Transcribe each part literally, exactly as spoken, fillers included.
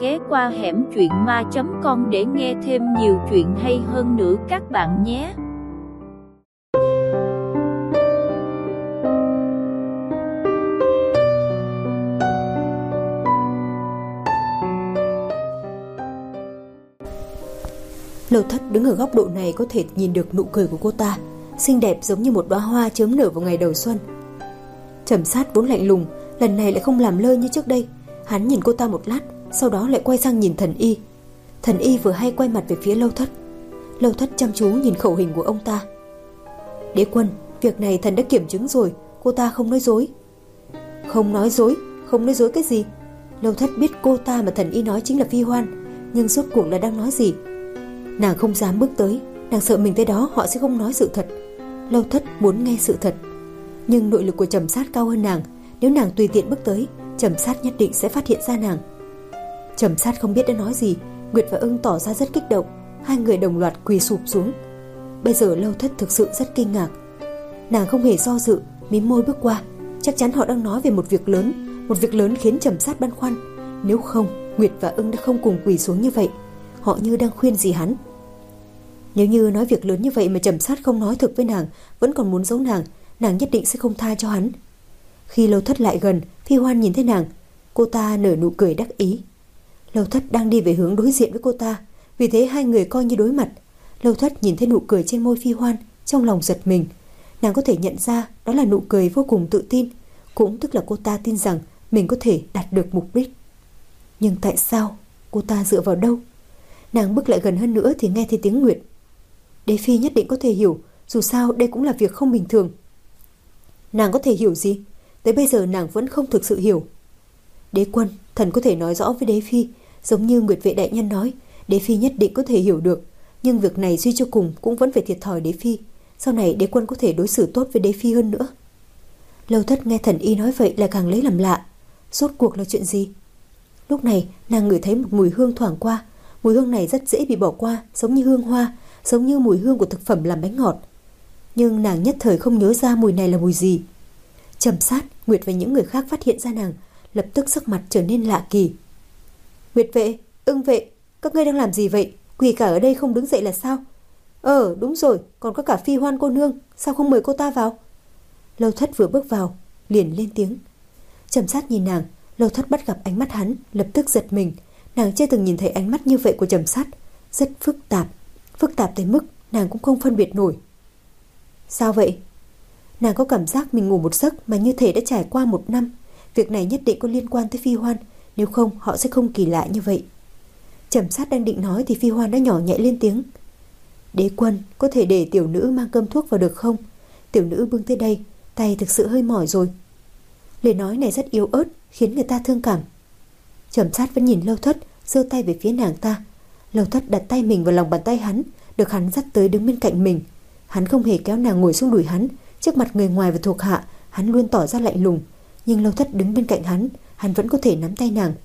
ghé qua hẻm truyện ma chấm com để nghe thêm nhiều chuyện hay hơn nữa các bạn nhé. Lâu Thất đứng ở góc độ này có thể nhìn được nụ cười của cô ta, xinh đẹp giống như một đóa hoa chớm nở vào ngày đầu xuân. Trầm Sát vốn lạnh lùng, lần này lại không làm lơ như trước đây. Hắn nhìn cô ta một lát, sau đó lại quay sang nhìn Thần Y. Thần Y vừa hay quay mặt về phía Lâu Thất. Lâu Thất chăm chú nhìn khẩu hình của ông ta. Đế quân, việc này thần đã kiểm chứng rồi, cô ta không nói dối. Không nói dối? Không nói dối cái gì? Lâu Thất biết cô ta mà Thần Y nói chính là Phi Hoan, nhưng rốt cuộc là đang nói gì? Nàng không dám bước tới, nàng sợ mình tới đó họ sẽ không nói sự thật. Lâu Thất muốn nghe sự thật, nhưng nội lực của Trầm Sát cao hơn nàng. Nếu nàng tùy tiện bước tới, Trầm Sát nhất định sẽ phát hiện ra nàng. Trầm Sát không biết đã nói gì. Nguyệt và Ưng tỏ ra rất kích động, hai người đồng loạt quỳ sụp xuống. Bây giờ Lâu Thất thực sự rất kinh ngạc. Nàng không hề do dự, mím môi bước qua. Chắc chắn họ đang nói về một việc lớn, một việc lớn khiến Trầm Sát băn khoăn. Nếu không, Nguyệt và Ưng đã không cùng quỳ xuống như vậy. Họ như đang khuyên gì hắn. Nếu như nói việc lớn như vậy mà Trầm Sát không nói thực với nàng, vẫn còn muốn giấu nàng, nàng nhất định sẽ không tha cho hắn. Khi Lâu Thất lại gần, Phi Hoan nhìn thấy nàng, cô ta nở nụ cười đắc ý. Lâu Thất đang đi về hướng đối diện với cô ta, vì thế hai người coi như đối mặt. Lâu Thất nhìn thấy nụ cười trên môi Phi Hoan, trong lòng giật mình. Nàng có thể nhận ra đó là nụ cười vô cùng tự tin, cũng tức là cô ta tin rằng mình có thể đạt được mục đích. Nhưng tại sao? Cô ta dựa vào đâu? Nàng bước lại gần hơn nữa thì nghe thấy tiếng Nguyệt. Đế phi nhất định có thể hiểu, dù sao đây cũng là việc không bình thường. Nàng có thể hiểu gì? Tới bây giờ nàng vẫn không thực sự hiểu. Đế quân, thần có thể nói rõ với đế phi, giống như Nguyệt vệ đại nhân nói, đế phi nhất định có thể hiểu được. Nhưng việc này suy cho cùng cũng vẫn phải thiệt thòi đế phi. Sau này đế quân có thể đối xử tốt với đế phi hơn nữa. Lâu Thất nghe Thần Y nói vậy là càng lấy làm lạ. Rốt cuộc là chuyện gì? Lúc này nàng ngửi thấy một mùi hương thoảng qua. Mùi hương này rất dễ bị bỏ qua, giống như hương hoa, giống như mùi hương của thực phẩm làm bánh ngọt. Nhưng nàng nhất thời không nhớ ra mùi này là mùi gì. Trầm Sát, Nguyệt và những người khác phát hiện ra nàng, lập tức sắc mặt trở nên lạ kỳ. Nguyệt vệ, Ưng vệ, các ngươi đang làm gì vậy? Quỳ cả ở đây không đứng dậy là sao? Ờ đúng rồi, còn có cả Phi Hoan cô nương, sao không mời cô ta vào? Lâu Thất vừa bước vào liền lên tiếng. Trầm Sát nhìn nàng. Lâu Thất bắt gặp ánh mắt hắn, lập tức giật mình. Nàng chưa từng nhìn thấy ánh mắt như vậy của Trầm Sát, rất phức tạp, phức tạp tới mức nàng cũng không phân biệt nổi. Sao vậy? Nàng có cảm giác mình ngủ một giấc mà như thể đã trải qua một năm. Việc này nhất định có liên quan tới Phi Hoan, nếu không họ sẽ không kỳ lạ như vậy. Trầm Sát đang định nói thì Phi Hoan đã nhỏ nhẹ lên tiếng. Đế quân, có thể để tiểu nữ mang cơm thuốc vào được không? Tiểu nữ bưng tới đây, tay thực sự hơi mỏi rồi. Lời nói này rất yếu ớt, khiến người ta thương cảm. Trầm Sát vẫn nhìn Lâu Thất, giơ tay về phía nàng ta. Lâu Thất đặt tay mình vào lòng bàn tay hắn, được hắn dắt tới đứng bên cạnh mình. Hắn không hề kéo nàng ngồi xuống đùi hắn. Trước mặt người ngoài và thuộc hạ, hắn luôn tỏ ra lạnh lùng. Nhưng Lâu Thất đứng bên cạnh hắn, hắn vẫn có thể nắm tay nàng.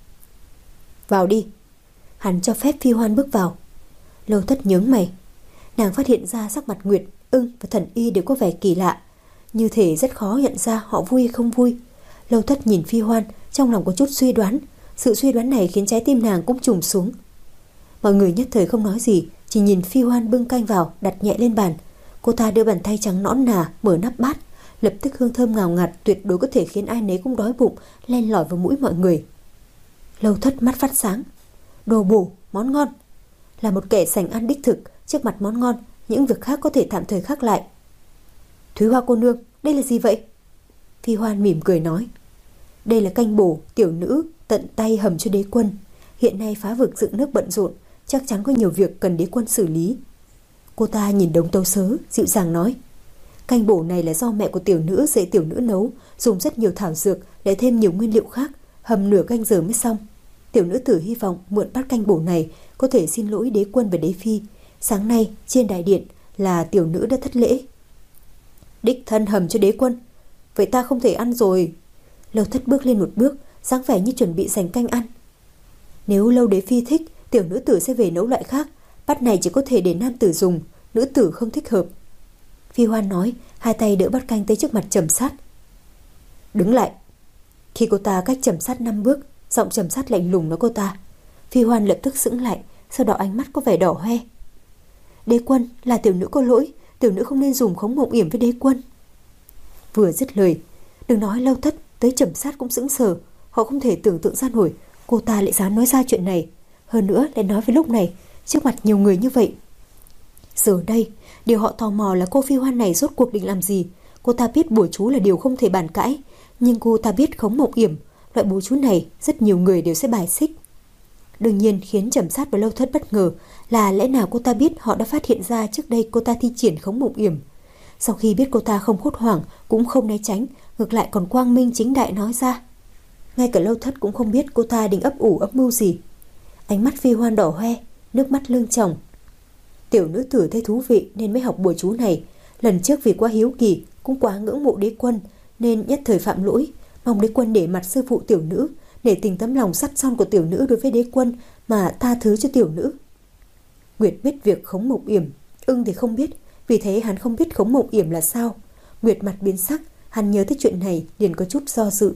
Vào đi. Hắn cho phép Phi Hoan bước vào. Lâu Thất nhướng mày. Nàng phát hiện ra sắc mặt Nguyệt, Ưng và Thần Y đều có vẻ kỳ lạ, như thể rất khó nhận ra họ vui hay không vui. Lâu Thất nhìn Phi Hoan, trong lòng có chút suy đoán. Sự suy đoán này khiến trái tim nàng cũng trùng xuống. Mọi người nhất thời không nói gì, chỉ nhìn Phi Hoan bưng canh vào, đặt nhẹ lên bàn. Cô ta đưa bàn tay trắng nõn nà mở nắp bát, lập tức hương thơm ngào ngạt tuyệt đối có thể khiến ai nấy cũng đói bụng, len lỏi vào mũi mọi người. Lâu Thất mắt phát sáng. Đồ bổ, món ngon. Là một kẻ sành ăn đích thực, trước mặt món ngon, những việc khác có thể tạm thời khác lại. Thúy Hoa cô nương, đây là gì vậy? Phi Hoan mỉm cười nói. Đây là canh bổ, tiểu nữ tận tay hầm cho đế quân. Hiện nay phá vực dựng nước bận rộn, chắc chắn có nhiều việc cần đế quân xử lý. Cô ta nhìn đống tấu sớ, dịu dàng nói. Canh bổ này là do mẹ của tiểu nữ dạy tiểu nữ nấu, dùng rất nhiều thảo dược, lại thêm nhiều nguyên liệu khác, hầm nửa canh giờ mới xong. Tiểu nữ tử hy vọng mượn bát canh bổ này có thể xin lỗi đế quân và đế phi. Sáng nay trên đại điện là tiểu nữ đã thất lễ. Đích thân hầm cho đế quân, vậy ta không thể ăn rồi. Lâu Thất bước lên một bước, dáng vẻ như chuẩn bị dành canh ăn. Nếu Lâu đế phi thích, tiểu nữ tử sẽ về nấu loại khác. Bát này chỉ có thể để nam tử dùng, nữ tử không thích hợp. Phi Hoan nói, hai tay đỡ bát canh tới trước mặt Trầm Sát. Đứng lại. Khi cô ta cách Trầm Sát năm bước, giọng Trầm Sát lạnh lùng nói cô ta. Phi Hoan lập tức sững lại, sau đó ánh mắt có vẻ đỏ hoe. Đế quân, là tiểu nữ có lỗi, tiểu nữ không nên dùng khống mộng yểm với đế quân. Vừa dứt lời, đừng nói Lâu Thất, tới Trầm Sát cũng sững sờ. Họ không thể tưởng tượng ra nổi cô ta lại dám nói ra chuyện này, hơn nữa lại nói với lúc này trước mặt nhiều người như vậy. Giờ đây, điều họ tò mò là cô Phi Hoan này rốt cuộc định làm gì. Cô ta biết bùa chú là điều không thể bàn cãi, nhưng cô ta biết khống mộng yểm, loại bùa chú này rất nhiều người đều sẽ bài xích. Đương nhiên khiến Trầm Sát và Lâu Thất bất ngờ là lẽ nào cô ta biết họ đã phát hiện ra trước đây cô ta thi triển khống mộng yểm. Sau khi biết cô ta không hốt hoảng cũng không né tránh, ngược lại còn quang minh chính đại nói ra. Ngay cả Lâu Thất cũng không biết cô ta định ấp ủ ấp mưu gì. Ánh mắt Phi Hoan đỏ hoe, nước mắt lưng tròng. Tiểu nữ tử thấy thú vị nên mới học bùa chú này. Lần trước vì quá hiếu kỳ, cũng quá ngưỡng mộ đế quân nên nhất thời phạm lỗi, mong đế quân để mặt sư phụ tiểu nữ, để tình tấm lòng sắt son của tiểu nữ đối với đế quân mà tha thứ cho tiểu nữ. Nguyệt biết việc khống mộng yểm, Ưng thì không biết, vì thế hắn không biết khống mộng yểm là sao. Nguyệt mặt biến sắc, hắn nhớ tới chuyện này liền có chút do dự.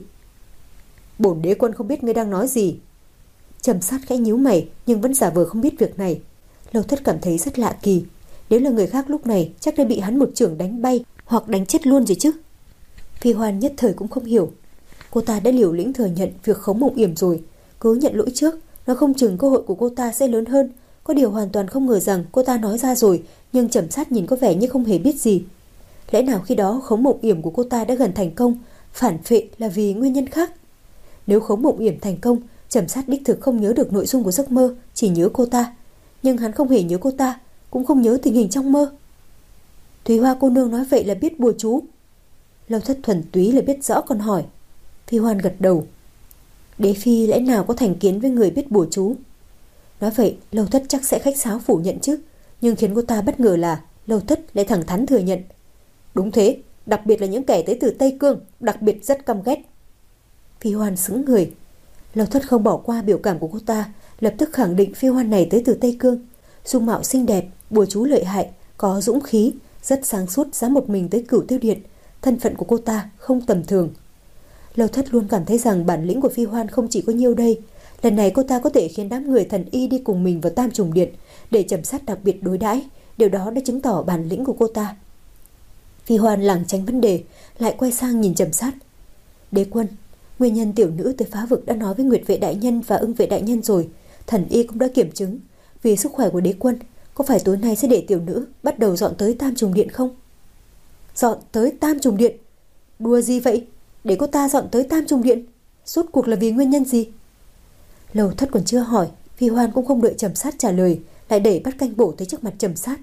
Bổn đế quân không biết ngươi đang nói gì. Trầm Sát khẽ nhíu mày nhưng vẫn giả vờ không biết việc này. Lâu Thất cảm thấy rất lạ kỳ, nếu là người khác lúc này chắc đã bị hắn một chưởng đánh bay hoặc đánh chết luôn rồi chứ. Phi Hoan nhất thời cũng không hiểu. Cô ta đã liều lĩnh thừa nhận việc khống mộng yểm rồi, cứ nhận lỗi trước, nó không chừng cơ hội của cô ta sẽ lớn hơn. Có điều hoàn toàn không ngờ rằng cô ta nói ra rồi, nhưng Trầm Sát nhìn có vẻ như không hề biết gì. Lẽ nào khi đó khống mộng yểm của cô ta đã gần thành công, phản phệ là vì nguyên nhân khác? Nếu khống mộng yểm thành công, Trầm Sát đích thực không nhớ được nội dung của giấc mơ, chỉ nhớ cô ta. Nhưng hắn không hề nhớ cô ta, cũng không nhớ tình hình trong mơ. Thúy Hoa cô nương nói vậy là biết bùa chú. Lâu Thất thuần túy là biết rõ còn hỏi. Phi Hoan gật đầu. Đế phi lẽ nào có thành kiến với người biết bùa chú? Nói vậy Lâu Thất chắc sẽ khách sáo phủ nhận chứ, nhưng khiến cô ta bất ngờ là Lâu Thất lại thẳng thắn thừa nhận. Đúng thế, đặc biệt là những kẻ tới từ Tây Cương, đặc biệt rất căm ghét. Phi Hoan sững người. Lâu Thất không bỏ qua biểu cảm của cô ta, lập tức khẳng định Phi Hoan này tới từ Tây Cương. Dung mạo xinh đẹp, bùa chú lợi hại, có dũng khí, rất sáng suốt, dám một mình tới Cửu Tiêu Điện. Thân phận của cô ta không tầm thường. Lâu Thất luôn cảm thấy rằng bản lĩnh của Phi Hoan không chỉ có nhiêu đây. Lần này cô ta có thể khiến đám người thần y đi cùng mình vào Tam Trùng Điện để Trầm Sát đặc biệt đối đãi, điều đó đã chứng tỏ bản lĩnh của cô ta. Phi Hoan lảng tránh vấn đề, lại quay sang nhìn Trầm Sát. Đế quân, nguyên nhân tiểu nữ tới phá vực đã nói với Nguyệt Vệ đại nhân và Ưng Vệ đại nhân rồi, thần y cũng đã kiểm chứng. Vì sức khỏe của đế quân, có phải tối nay sẽ để tiểu nữ bắt đầu dọn tới Tam Trùng Điện không? Dọn tới Tam Trùng Điện? Đùa gì vậy? Để cô ta dọn tới Tam Trùng Điện, rốt cuộc là vì nguyên nhân gì? Lâu Thất còn chưa hỏi, Phi Hoan cũng không đợi Trầm Sát trả lời, lại đẩy bát canh bổ tới trước mặt Trầm Sát.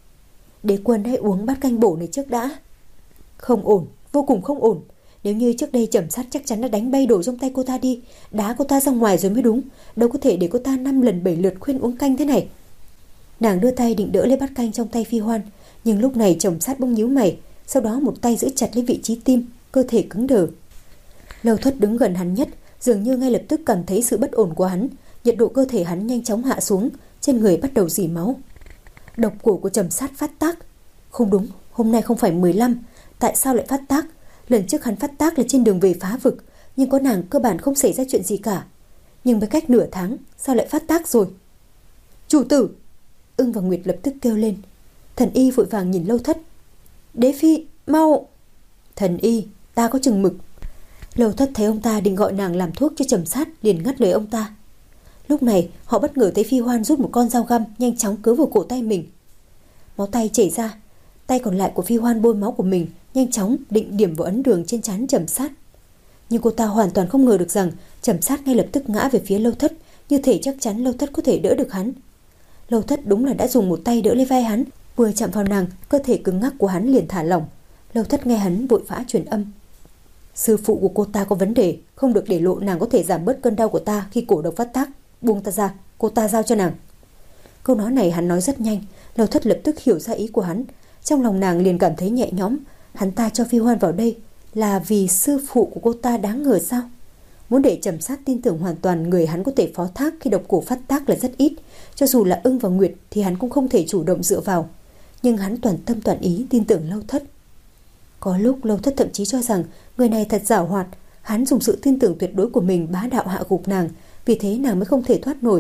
Đế quân hãy uống bát canh bổ này trước đã. Không ổn, vô cùng không ổn. Nếu như trước đây Trầm Sát chắc chắn đã đánh bay đồ trong tay cô ta đi, đá cô ta ra ngoài rồi mới đúng. Đâu có thể để cô ta năm lần bảy lượt khuyên uống canh thế này. Nàng đưa tay định đỡ lấy bát canh trong tay Phi Hoan, nhưng lúc này Trầm Sát bỗng nhíu mày, sau đó một tay giữ chặt lấy vị trí tim, cơ thể cứng đờ. Lâu Thất đứng gần hắn nhất, dường như ngay lập tức cảm thấy sự bất ổn của hắn. Nhiệt độ cơ thể hắn nhanh chóng hạ xuống, trên người bắt đầu rỉ máu. Độc cổ của Trầm Sát phát tác. Không đúng, hôm nay không phải mười lăm, tại sao lại phát tác? Lần trước hắn phát tác là trên đường về phá vực, nhưng có nàng cơ bản không xảy ra chuyện gì cả. Nhưng với cách nửa tháng, sao lại phát tác rồi? Chủ tử! Ưng và Nguyệt lập tức kêu lên. Thần y vội vàng nhìn Lâu Thất. Đế phi, mau! Thần y, ta có chừng mực. Lâu Thất thấy ông ta định gọi nàng làm thuốc cho Trầm Sát, liền ngắt lời ông ta. Lúc này họ bất ngờ thấy Phi Hoan rút một con dao găm nhanh chóng cứa vào cổ tay mình. Máu tay chảy ra, tay còn lại của Phi Hoan bôi máu của mình, nhanh chóng định điểm vào ấn đường trên trán Trầm Sát. Nhưng cô ta hoàn toàn không ngờ được rằng Trầm Sát ngay lập tức ngã về phía Lâu Thất, như thể chắc chắn Lâu Thất có thể đỡ được hắn. Lâu Thất đúng là đã dùng một tay đỡ lấy vai hắn, vừa chạm vào nàng, cơ thể cứng ngắc của hắn liền thả lỏng. Lâu Thất nghe hắn vội vã truyền âm. Sư phụ của cô ta có vấn đề, không được để lộ, nàng có thể giảm bớt cơn đau của ta khi cổ độc phát tác. Buông ta ra, cô ta giao cho nàng. Câu nói này hắn nói rất nhanh, Lâu Thất lập tức hiểu ra ý của hắn. Trong lòng nàng liền cảm thấy nhẹ nhõm. Hắn ta cho Phi Hoan vào đây là vì sư phụ của cô ta đáng ngờ sao? Muốn để Trầm Sát tin tưởng hoàn toàn người hắn có thể phó thác khi độc cổ phát tác là rất ít. Cho dù là Ưng và Nguyệt thì hắn cũng không thể chủ động dựa vào. Nhưng hắn toàn tâm toàn ý tin tưởng Lâu Thất. Có lúc Lâu Thất thậm chí cho rằng người này thật giảo hoạt. Hắn dùng sự tin tưởng tuyệt đối của mình bá đạo hạ gục nàng, vì thế nàng mới không thể thoát nổi.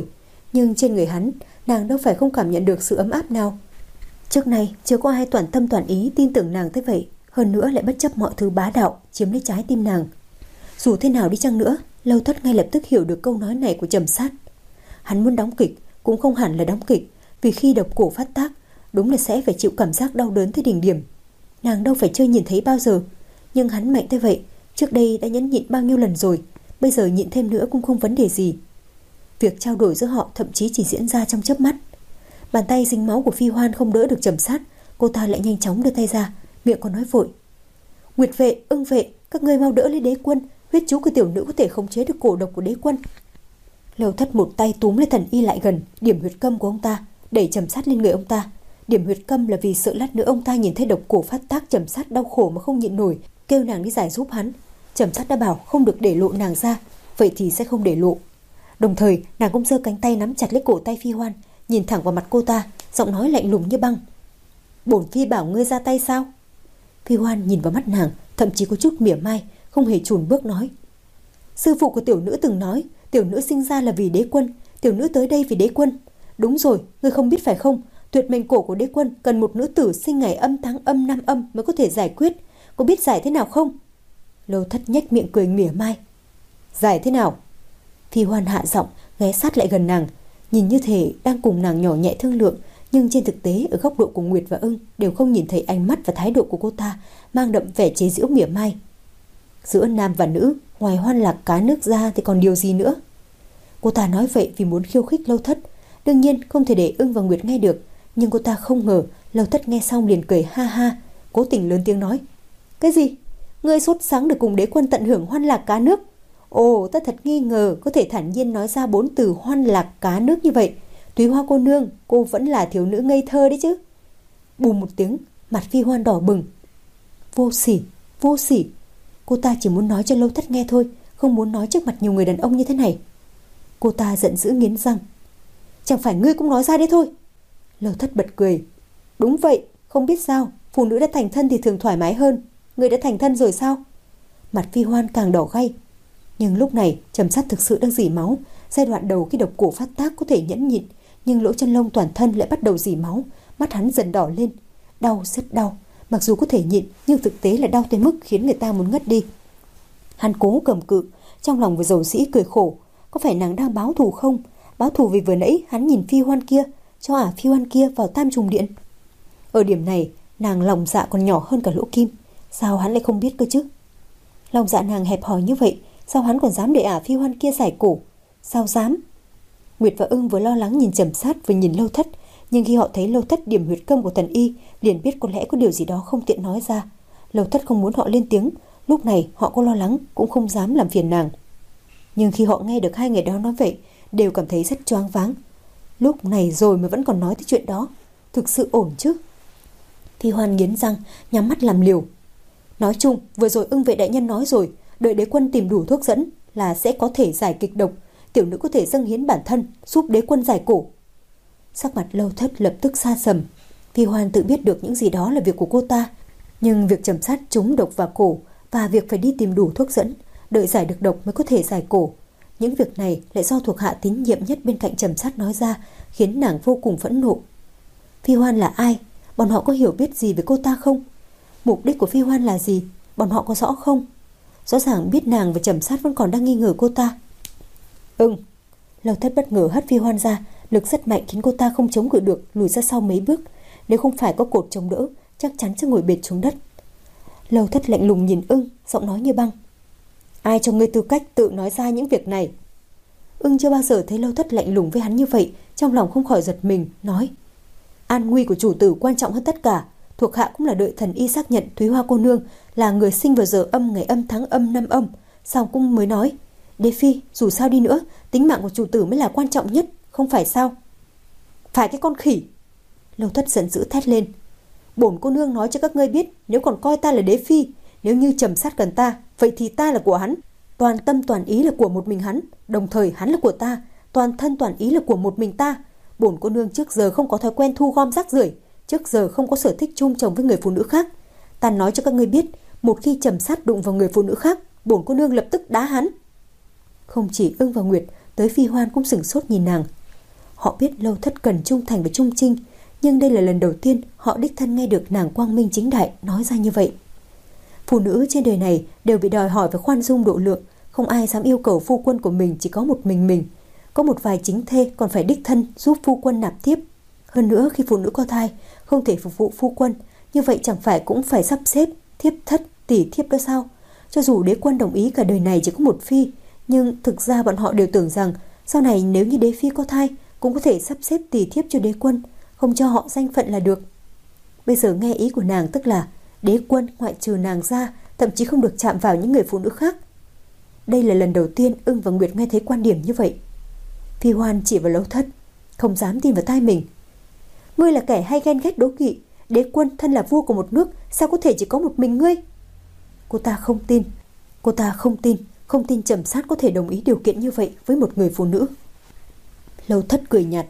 Nhưng trên người hắn, nàng đâu phải không cảm nhận được sự ấm áp nào. Trước nay chưa có ai toàn tâm toàn ý tin tưởng nàng tới vậy, hơn nữa lại bất chấp mọi thứ bá đạo chiếm lấy trái tim nàng. Dù thế nào đi chăng nữa, Lâu Thất ngay lập tức hiểu được câu nói này của Trầm Sát. Hắn muốn đóng kịch cũng không hẳn là đóng kịch, vì khi độc cổ phát tác, đúng là sẽ phải chịu cảm giác đau đớn tới đỉnh điểm. Nàng đâu phải chưa nhìn thấy bao giờ, nhưng hắn mạnh tới vậy, trước đây đã nhẫn nhịn bao nhiêu lần rồi, bây giờ nhịn thêm nữa cũng không vấn đề gì. Việc trao đổi giữa họ thậm chí chỉ diễn ra trong chớp mắt. Bàn tay dính máu của Phi Hoan không đỡ được Trầm Sát, cô ta lại nhanh chóng đưa tay ra, miệng còn nói vội: Nguyệt vệ, Ưng vệ, các ngươi mau đỡ lấy đế quân, huyết chú của tiểu nữ có thể khống chế được cổ độc của đế quân. Lâu Thất một tay túm lấy Thần Y lại gần, điểm huyệt câm của ông ta, đẩy Trầm Sát lên người ông ta. Điểm huyệt câm là vì sợ lát nữa ông ta nhìn thấy độc cổ phát tác, Trầm Sát đau khổ mà không nhịn nổi, kêu nàng đi giải giúp hắn. Trầm Sát đã bảo không được để lộ nàng ra, vậy thì sẽ không để lộ. Đồng thời nàng cũng giơ cánh tay nắm chặt lấy cổ tay Phi Hoan, nhìn thẳng vào mặt cô ta, giọng nói lạnh lùng như băng: Bổn phi bảo ngươi ra tay sao? Phi Hoan nhìn vào mắt nàng, thậm chí có chút mỉa mai, không hề chùn bước nói: Sư phụ của tiểu nữ từng nói, tiểu nữ sinh ra là vì đế quân, tiểu nữ tới đây vì đế quân. Đúng rồi, ngươi không biết phải không? Tuyệt mệnh cổ của đế quân cần một nữ tử sinh ngày âm tháng âm năm âm mới có thể giải quyết. Có biết giải thế nào không? Lâu Thất nhếch miệng cười mỉa mai: Giải thế nào? Phi Hoan hạ giọng, ghé sát lại gần nàng, nhìn như thể đang cùng nàng nhỏ nhẹ thương lượng, nhưng trên thực tế ở góc độ của Nguyệt và Ưng đều không nhìn thấy ánh mắt và thái độ của cô ta mang đậm vẻ chế giễu mỉa mai. Giữa nam và nữ, ngoài hoan lạc cá nước ra thì còn điều gì nữa? Cô ta nói vậy vì muốn khiêu khích Lâu Thất, đương nhiên không thể để Ưng và Nguyệt nghe được, nhưng cô ta không ngờ Lâu Thất nghe xong liền cười ha ha, cố tình lớn tiếng nói: Cái gì? Ngươi sốt sáng được cùng đế quân tận hưởng hoan lạc cá nước? Ồ, ta thật nghi ngờ có thể thản nhiên nói ra bốn từ hoan lạc cá nước như vậy. Túy Hoa cô nương, cô vẫn là thiếu nữ ngây thơ đấy chứ. Bùm một tiếng, mặt Phi Hoan đỏ bừng. Vô sỉ, vô sỉ. Cô ta chỉ muốn nói cho Lâu Thất nghe thôi, không muốn nói trước mặt nhiều người đàn ông như thế này. Cô ta giận dữ nghiến răng: Chẳng phải ngươi cũng nói ra đấy thôi? Lâu Thất bật cười: Đúng vậy, không biết sao, phụ nữ đã thành thân thì thường thoải mái hơn. Ngươi đã thành thân rồi sao? Mặt Phi Hoan càng đỏ gay. Nhưng lúc này Trầm Sát thực sự đang rỉ máu. Giai đoạn đầu khi độc cổ phát tác có thể nhẫn nhịn, nhưng lỗ chân lông toàn thân lại bắt đầu rỉ máu. Mắt hắn dần đỏ lên. Đau, rất đau. Mặc dù có thể nhịn, nhưng thực tế là đau tới mức khiến người ta muốn ngất đi. Hắn cố cầm cự, trong lòng vừa dầu dĩ cười khổ. Có phải nàng đang báo thù không? Báo thù vì vừa nãy hắn nhìn Phi Hoan kia, cho ả Phi Hoan kia vào Tam Trùng Điện. Ở điểm này nàng lòng dạ còn nhỏ hơn cả lỗ kim. Sao hắn lại không biết cơ chứ? Lòng dạ nàng hẹp hòi như vậy, sao hắn còn dám để ả Phi Hoan kia giải cổ? Sao dám? Nguyệt và Ưng vừa lo lắng nhìn Trầm Sát vừa nhìn Lâu Thất, nhưng khi họ thấy Lâu Thất điểm huyệt câm của Thần Y, liền biết có lẽ có điều gì đó không tiện nói ra. Lâu Thất không muốn họ lên tiếng, lúc này họ có lo lắng cũng không dám làm phiền nàng. Nhưng khi họ nghe được hai người đó nói vậy, đều cảm thấy rất choáng váng. Lúc này rồi mà vẫn còn nói tới chuyện đó, thực sự ổn chứ? Phi Hoan nghiến răng, nhắm mắt làm liều. Nói chung, vừa rồi Ưng vệ đại nhân nói rồi, đợi đế quân tìm đủ thuốc dẫn là sẽ có thể giải kịch độc, tiểu nữ có thể dâng hiến bản thân giúp đế quân giải cổ. Sắc mặt Lâu Thất lập tức sa sầm. Phi Hoan tự biết được những gì đó là việc của cô ta, nhưng việc Trầm Sát trúng độc vào cổ và việc phải đi tìm đủ thuốc dẫn, đợi giải được độc mới có thể giải cổ, những việc này lại do thuộc hạ tín nhiệm nhất bên cạnh Trầm Sát nói ra, khiến nàng vô cùng phẫn nộ. Phi Hoan là ai? Bọn họ có hiểu biết gì về cô ta không? Mục đích của Phi Hoan là gì? Bọn họ có rõ không? Rõ ràng biết nàng và Trầm Sát vẫn còn đang nghi ngờ cô ta. Ưng. Lâu Thất bất ngờ hất Phi Hoan ra, lực rất mạnh khiến cô ta không chống cự được, lùi ra sau mấy bước. Nếu không phải có cột chống đỡ, chắc chắn sẽ ngồi bệt xuống đất. Lâu Thất lạnh lùng nhìn Ưng, giọng nói như băng: Ai cho ngươi tư cách tự nói ra những việc này? Ưng chưa bao giờ thấy Lâu Thất lạnh lùng với hắn như vậy, trong lòng không khỏi giật mình, nói: An nguy của chủ tử quan trọng hơn tất cả. Thuộc hạ cũng là đợi Thần Y xác nhận Thúy Hoa cô nương là người sinh vào giờ âm ngày âm tháng âm năm âm, xong cũng mới nói: Đế phi, dù sao đi nữa, tính mạng của chủ tử mới là quan trọng nhất, không phải sao? Phải cái con khỉ! Lâu Thất giận dữ thét lên: Bổn cô nương nói cho các ngươi biết, nếu còn coi ta là đế phi, nếu như Trầm Sát cần ta, vậy thì ta là của hắn, toàn tâm toàn ý là của một mình hắn, đồng thời hắn là của ta, toàn thân toàn ý là của một mình ta. Bổn cô nương trước giờ không có thói quen thu gom rác rưởi, trước giờ không có sở thích chung chồng với người phụ nữ khác. Ta nói cho các ngươi biết, một khi Trầm Sát đụng vào người phụ nữ khác, bổn cô nương lập tức đá hắn. Không chỉ Ưng và Nguyệt, tới Phi Hoan cũng sửng sốt nhìn nàng. Họ biết Lâu Thất cần trung thành và trung trinh, nhưng đây là lần đầu tiên họ đích thân nghe được nàng quang minh chính đại nói ra như vậy. Phụ nữ trên đời này đều bị đòi hỏi và khoan dung độ lượng, không ai dám yêu cầu phu quân của mình chỉ có một mình mình. Có một vài chính thê còn phải đích thân giúp phu quân nạp tiếp. Hơn nữa, khi phụ nữ có thai không thể phục vụ phu quân, như vậy chẳng phải cũng phải sắp xếp thiếp thất tỷ thiếp đó sao? Cho dù đế quân đồng ý cả đời này chỉ có một phi, nhưng thực ra bọn họ đều tưởng rằng sau này nếu như đế phi có thai cũng có thể sắp xếp tỷ thiếp cho đế quân, không cho họ danh phận là được. Bây giờ nghe ý của nàng tức là đế quân ngoại trừ nàng ra thậm chí không được chạm vào những người phụ nữ khác. Đây là lần đầu tiên Ưng và Nguyệt nghe thấy quan điểm như vậy. Phi Hoan chỉ vào Lâu Thất, không dám tin vào tai mình. Ngươi là kẻ hay ghen ghét đố kỵ, đế quân thân là vua của một nước, sao có thể chỉ có một mình ngươi? Cô ta không tin, cô ta không tin, không tin Trầm Sát có thể đồng ý điều kiện như vậy với một người phụ nữ. Lâu Thất cười nhạt,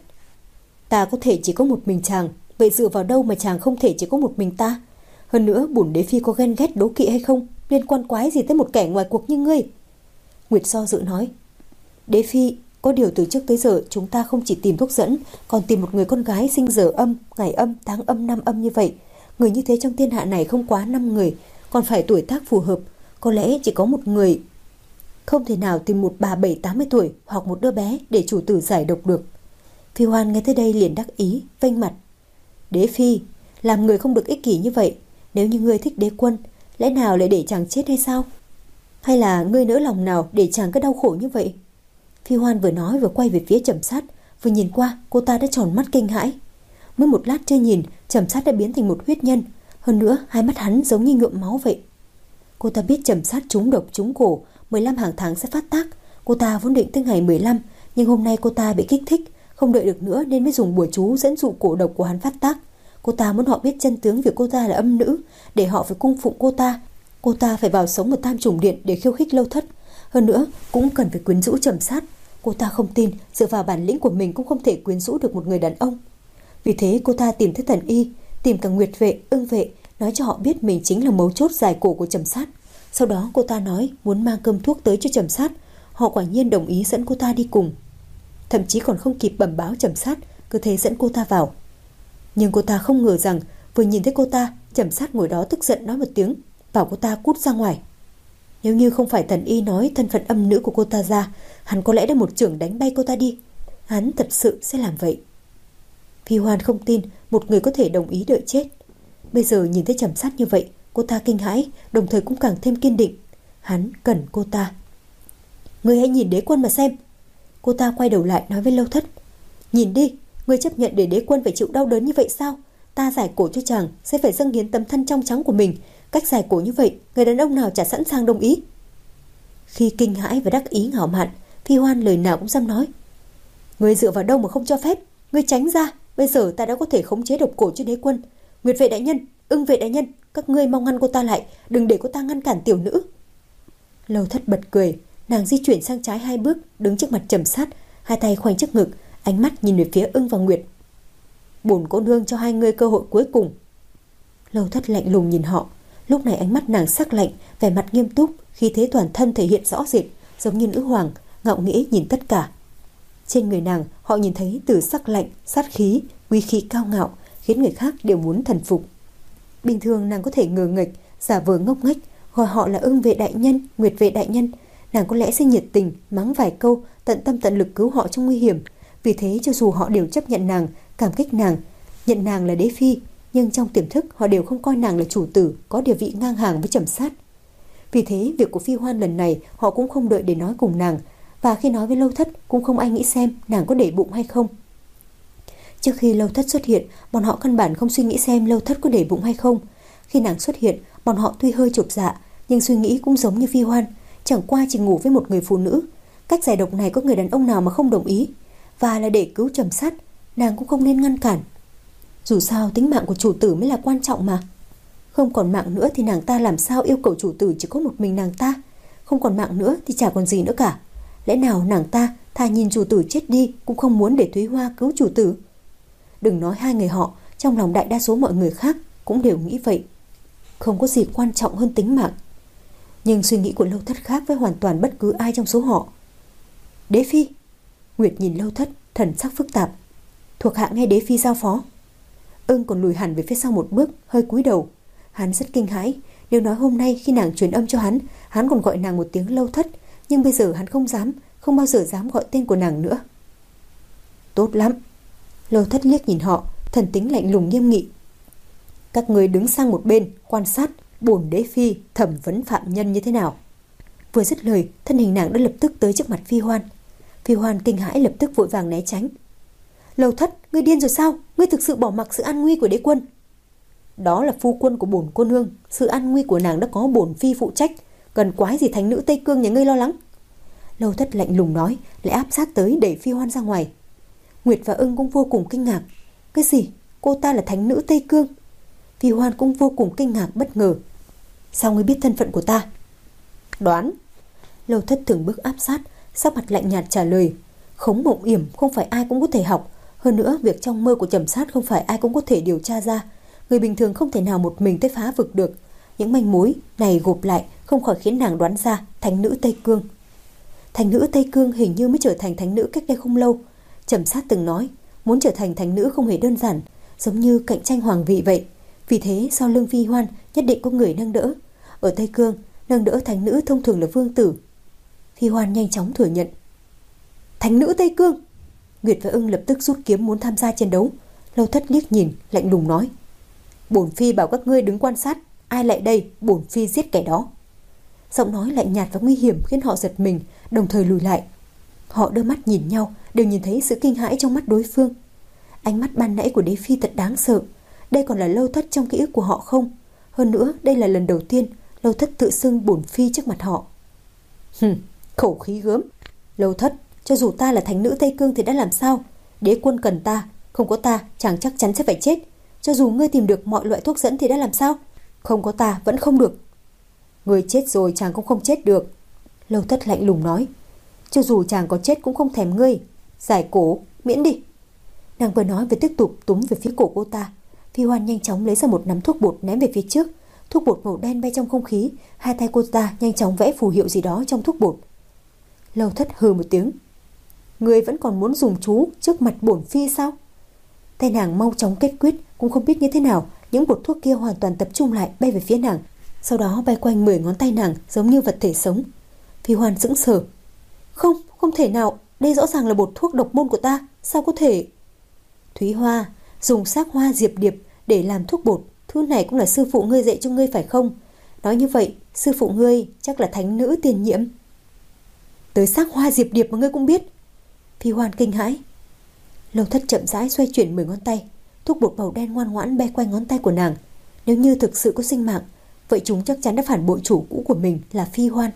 ta có thể chỉ có một mình chàng, vậy dựa vào đâu mà chàng không thể chỉ có một mình ta? Hơn nữa, bổn đế phi có ghen ghét đố kỵ hay không, liên quan quái gì tới một kẻ ngoài cuộc như ngươi? Nguyệt do dự nói, đế phi, có điều từ trước tới giờ chúng ta không chỉ tìm thuốc dẫn, còn tìm một người con gái sinh giờ âm, ngày âm, tháng âm, năm âm như vậy. Người như thế trong thiên hạ này không quá năm người, còn phải tuổi tác phù hợp. Có lẽ chỉ có một người. Không thể nào tìm một bà bảy tám mươi tuổi hoặc một đứa bé để chủ tử giải độc được. Phi Hoan nghe tới đây liền đắc ý, vênh mặt. Đế phi, làm người không được ích kỷ như vậy. Nếu như ngươi thích đế quân, lẽ nào lại để chàng chết hay sao? Hay là ngươi nỡ lòng nào để chàng cứ đau khổ như vậy? Phi Hoan vừa nói vừa quay về phía Trầm Sát, vừa nhìn qua, cô ta đã tròn mắt kinh hãi. Mới một lát chưa nhìn, Trầm Sát đã biến thành một huyết nhân, hơn nữa hai mắt hắn giống như nhuộm máu vậy. Cô ta biết Trầm Sát trúng độc trúng cổ, mười lăm hàng tháng sẽ phát tác. Cô ta vốn định tới ngày mười lăm, nhưng hôm nay cô ta bị kích thích, không đợi được nữa nên mới dùng bùa chú dẫn dụ cổ độc của hắn phát tác. Cô ta muốn họ biết chân tướng việc cô ta là âm nữ, để họ phải cung phụng cô ta. Cô ta phải vào sống ở Tam Trùng Điện để khiêu khích Lâu Thất. Hơn nữa cũng cần phải quyến rũ Trầm Sát. Cô ta không tin dựa vào bản lĩnh của mình cũng không thể quyến rũ được một người đàn ông. Vì thế cô ta tìm tới thần y, tìm cả Nguyệt vệ, Ưng vệ, nói cho họ biết mình chính là mấu chốt giải cổ của Trầm Sát. Sau đó cô ta nói muốn mang cơm thuốc tới cho Trầm Sát. Họ quả nhiên đồng ý dẫn cô ta đi cùng. Thậm chí còn không kịp bẩm báo Trầm Sát, cứ thế dẫn cô ta vào. Nhưng cô ta không ngờ rằng vừa nhìn thấy cô ta, Trầm Sát ngồi đó tức giận nói một tiếng, bảo cô ta cút ra ngoài. Nếu như không phải thần y nói thân phận âm nữ của cô ta ra, hắn có lẽ đã một chưởng đánh bay cô ta đi. Hắn thật sự sẽ làm vậy. Phi Hoan không tin một người có thể đồng ý đợi chết. Bây giờ nhìn thấy Trầm Sát như vậy, cô ta kinh hãi, đồng thời cũng càng thêm kiên định. Hắn cần cô ta. Ngươi hãy nhìn đế quân mà xem. Cô ta quay đầu lại nói với Lâu Thất, nhìn đi, ngươi chấp nhận để đế quân phải chịu đau đớn như vậy sao? Ta giải cổ cho chàng sẽ phải dâng hiến tấm thân trong trắng của mình. Cách giải cổ như vậy, người đàn ông nào chả sẵn sàng đồng ý. Khi kinh hãi và đắc ý ngạo mạn, Phi Hoan lời nào cũng dám nói. Ngươi dựa vào đâu mà không cho phép? Ngươi tránh ra, bây giờ ta đã có thể khống chế độc cổ cho đế quân. Nguyệt vệ đại nhân, Ưng vệ đại nhân, các ngươi mau ngăn cô ta lại, đừng để cô ta ngăn cản tiểu nữ. Lâu Thất bật cười, nàng di chuyển sang trái hai bước, đứng trước mặt Trầm Sát, hai tay khoanh trước ngực, ánh mắt nhìn về phía Ưng và Nguyệt. Bổn cô nương cho hai người cơ hội cuối cùng. Lâu Thất lạnh lùng nhìn họ. Lúc này ánh mắt nàng sắc lạnh, vẻ mặt nghiêm túc, khí thế toàn thân thể hiện rõ rệt, giống như nữ hoàng, ngạo nghễ nhìn tất cả. Trên người nàng, họ nhìn thấy từ sắc lạnh, sát khí, uy khí cao ngạo, khiến người khác đều muốn thần phục. Bình thường nàng có thể ngờ nghệch, giả vờ ngốc nghếch, gọi họ là Ưng vệ đại nhân, Nguyệt vệ đại nhân, nàng có lẽ sẽ nhiệt tình, mắng vài câu, tận tâm tận lực cứu họ trong nguy hiểm. Vì thế cho dù họ đều chấp nhận nàng, cảm kích nàng, nhận nàng là đế phi, nhưng trong tiềm thức họ đều không coi nàng là chủ tử, có địa vị ngang hàng với Trầm Sát. Vì thế việc của Phi Hoan lần này họ cũng không đợi để nói cùng nàng, và khi nói với Lâu Thất cũng không ai nghĩ xem nàng có để bụng hay không. Trước khi Lâu Thất xuất hiện, bọn họ căn bản không suy nghĩ xem Lâu Thất có để bụng hay không. Khi nàng xuất hiện, bọn họ tuy hơi chột dạ, nhưng suy nghĩ cũng giống như Phi Hoan, chẳng qua chỉ ngủ với một người phụ nữ. Cách giải độc này có người đàn ông nào mà không đồng ý, và là để cứu Trầm Sát, nàng cũng không nên ngăn cản. Dù sao tính mạng của chủ tử mới là quan trọng mà. Không còn mạng nữa thì nàng ta làm sao yêu cầu chủ tử chỉ có một mình nàng ta. Không còn mạng nữa thì chả còn gì nữa cả. Lẽ nào nàng ta thà nhìn chủ tử chết đi cũng không muốn để Thúy Hoa cứu chủ tử? Đừng nói hai người họ, trong lòng đại đa số mọi người khác cũng đều nghĩ vậy. Không có gì quan trọng hơn tính mạng. Nhưng suy nghĩ của Lâu Thất khác với hoàn toàn bất cứ ai trong số họ. Đế phi. Nguyệt nhìn Lâu Thất, thần sắc phức tạp. Thuộc hạ nghe đế phi giao phó. Ưng còn lùi hẳn về phía sau một bước, hơi cúi đầu. Hắn rất kinh hãi. Nếu nói hôm nay khi nàng truyền âm cho hắn, hắn còn gọi nàng một tiếng Lâu Thất, nhưng bây giờ hắn không dám, không bao giờ dám gọi tên của nàng nữa. Tốt lắm. Lâu Thất liếc nhìn họ, thần tính lạnh lùng nghiêm nghị. Các người đứng sang một bên, quan sát bổn đế phi thẩm vấn phạm nhân như thế nào. Vừa dứt lời, thân hình nàng đã lập tức tới trước mặt Phi Hoan. Phi Hoan kinh hãi lập tức vội vàng né tránh. Lâu Thất, ngươi điên rồi sao? Ngươi thực sự bỏ mặc sự an nguy của đế quân? Đó là phu quân của bổn cô nương, sự an nguy của nàng đã có bổn phi phụ trách, cần quái gì thánh nữ Tây Cương nhà ngươi lo lắng. Lâu Thất lạnh lùng nói, lại áp sát tới đẩy Phi Hoan ra ngoài. Nguyệt và Ưng cũng vô cùng kinh ngạc. Cái gì? Cô ta là thánh nữ Tây Cương? Phi Hoan cũng vô cùng kinh ngạc bất ngờ. Sao ngươi biết thân phận của ta? Đoán. Lâu Thất từng bước áp sát, sắc mặt lạnh nhạt trả lời. Khống mộng yểm không phải ai cũng có thể học, hơn nữa việc trong mơ của Trầm Sát không phải ai cũng có thể điều tra ra. Người bình thường không thể nào một mình tới phá vực được. Những manh mối này gộp lại không khỏi khiến nàng đoán ra thánh nữ Tây Cương. Thánh nữ Tây Cương hình như mới trở thành thánh nữ cách đây không lâu. Trầm Sát từng nói, muốn trở thành thánh nữ không hề đơn giản, giống như cạnh tranh hoàng vị vậy. Vì thế sau lưng Phi Hoan nhất định có người nâng đỡ. Ở Tây Cương, nâng đỡ thánh nữ thông thường là vương tử. Phi Hoan nhanh chóng thừa nhận. Thánh nữ Tây Cương. Nguyệt và Ưng lập tức rút kiếm muốn tham gia chiến đấu. Lâu Thất liếc nhìn, lạnh lùng nói. Bổn phi bảo các ngươi đứng quan sát, ai lại đây, bổn phi giết kẻ đó. Giọng nói lạnh nhạt và nguy hiểm khiến họ giật mình, đồng thời lùi lại. Họ đưa mắt nhìn nhau, đều nhìn thấy sự kinh hãi trong mắt đối phương. Ánh mắt ban nãy của đế phi thật đáng sợ. Đây còn là Lâu Thất trong ký ức của họ không? Hơn nữa, đây là lần đầu tiên Lâu Thất tự xưng bổn phi trước mặt họ. Hừm, khẩu khí gớm. Lâu Thất, cho dù ta là thánh nữ Tây Cương thì đã làm sao? Đế quân cần ta, không có ta chàng chắc chắn sẽ phải chết. Cho dù ngươi tìm được mọi loại thuốc dẫn thì đã làm sao? Không có ta vẫn không được. Ngươi chết rồi chàng cũng không chết được. Lâu Thất lạnh lùng nói. Cho dù chàng có chết cũng không thèm ngươi. Giải cổ, miễn đi. Nàng vừa nói vừa tiếp tục túm về phía cổ cô ta. Phi Hoan nhanh chóng lấy ra một nắm thuốc bột ném về phía trước. Thuốc bột màu đen bay trong không khí. Hai tay cô ta nhanh chóng vẽ phù hiệu gì đó trong thuốc bột. Lâu Thất hừ một tiếng. Ngươi vẫn còn muốn dùng chú trước mặt bổn phi sao? Tay nàng mau chóng kết quyết, cũng không biết như thế nào, những bột thuốc kia hoàn toàn tập trung lại bay về phía nàng, sau đó bay quanh mười ngón tay nàng giống như vật thể sống. Phi Hoan sững sờ. Không, không thể nào, đây rõ ràng là bột thuốc độc môn của ta, sao có thể? Thúy Hoa, dùng xác hoa diệp điệp để làm thuốc bột, thứ này cũng là sư phụ ngươi dạy cho ngươi phải không? Nói như vậy, sư phụ ngươi chắc là thánh nữ tiền nhiệm. Tới xác hoa diệp điệp mà ngươi cũng biết? Phi Hoan kinh hãi. Lâu Thất chậm rãi xoay chuyển mười ngón tay, thuốc bột màu đen ngoan ngoãn bay quanh ngón tay của nàng. Nếu như thực sự có sinh mạng, vậy chúng chắc chắn đã phản bội chủ cũ của mình là Phi Hoan.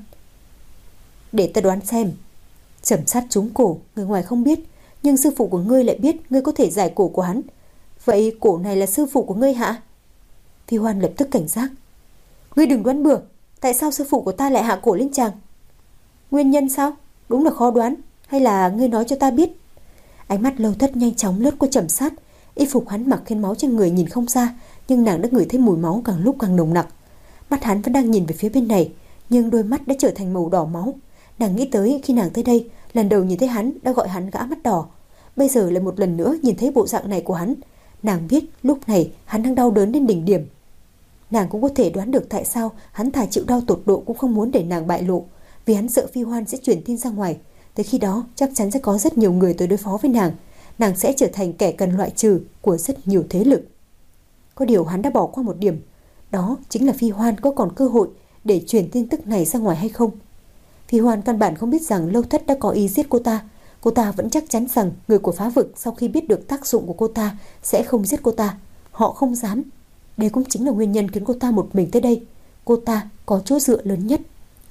Để ta đoán xem. Trầm Sát trúng cổ, người ngoài không biết, nhưng sư phụ của ngươi lại biết ngươi có thể giải cổ của hắn. Vậy cổ này là sư phụ của ngươi hả? Phi Hoan lập tức cảnh giác. Ngươi đừng đoán bừa, tại sao sư phụ của ta lại hạ cổ lên chàng? Nguyên nhân sao? Đúng là khó đoán, hay là ngươi nói cho ta biết? Ánh mắt Lâu Thất nhanh chóng lướt qua Trầm Sát. Y phục hắn mặc khiến máu trên người nhìn không ra, nhưng nàng đã ngửi thấy mùi máu càng lúc càng nồng nặc. Mắt hắn vẫn đang nhìn về phía bên này, nhưng đôi mắt đã trở thành màu đỏ máu. Nàng nghĩ tới khi nàng tới đây, lần đầu nhìn thấy hắn đã gọi hắn gã mắt đỏ. Bây giờ lại một lần nữa nhìn thấy bộ dạng này của hắn. Nàng biết lúc này hắn đang đau đớn đến đỉnh điểm. Nàng cũng có thể đoán được tại sao hắn thà chịu đau tột độ cũng không muốn để nàng bại lộ, vì hắn sợ Phi Hoan sẽ truyền tin ra ngoài. Tới khi đó chắc chắn sẽ có rất nhiều người tới đối phó với nàng. Nàng sẽ trở thành kẻ cần loại trừ của rất nhiều thế lực. Có điều hắn đã bỏ qua một điểm, đó chính là Phi Hoan có còn cơ hội để truyền tin tức này ra ngoài hay không. Phi Hoan căn bản không biết rằng Lâu Thất đã có ý giết cô ta. Cô ta vẫn chắc chắn rằng người của phá vực sau khi biết được tác dụng của cô ta sẽ không giết cô ta. Họ không dám. Đây cũng chính là nguyên nhân khiến cô ta một mình tới đây. Cô ta có chỗ dựa lớn nhất.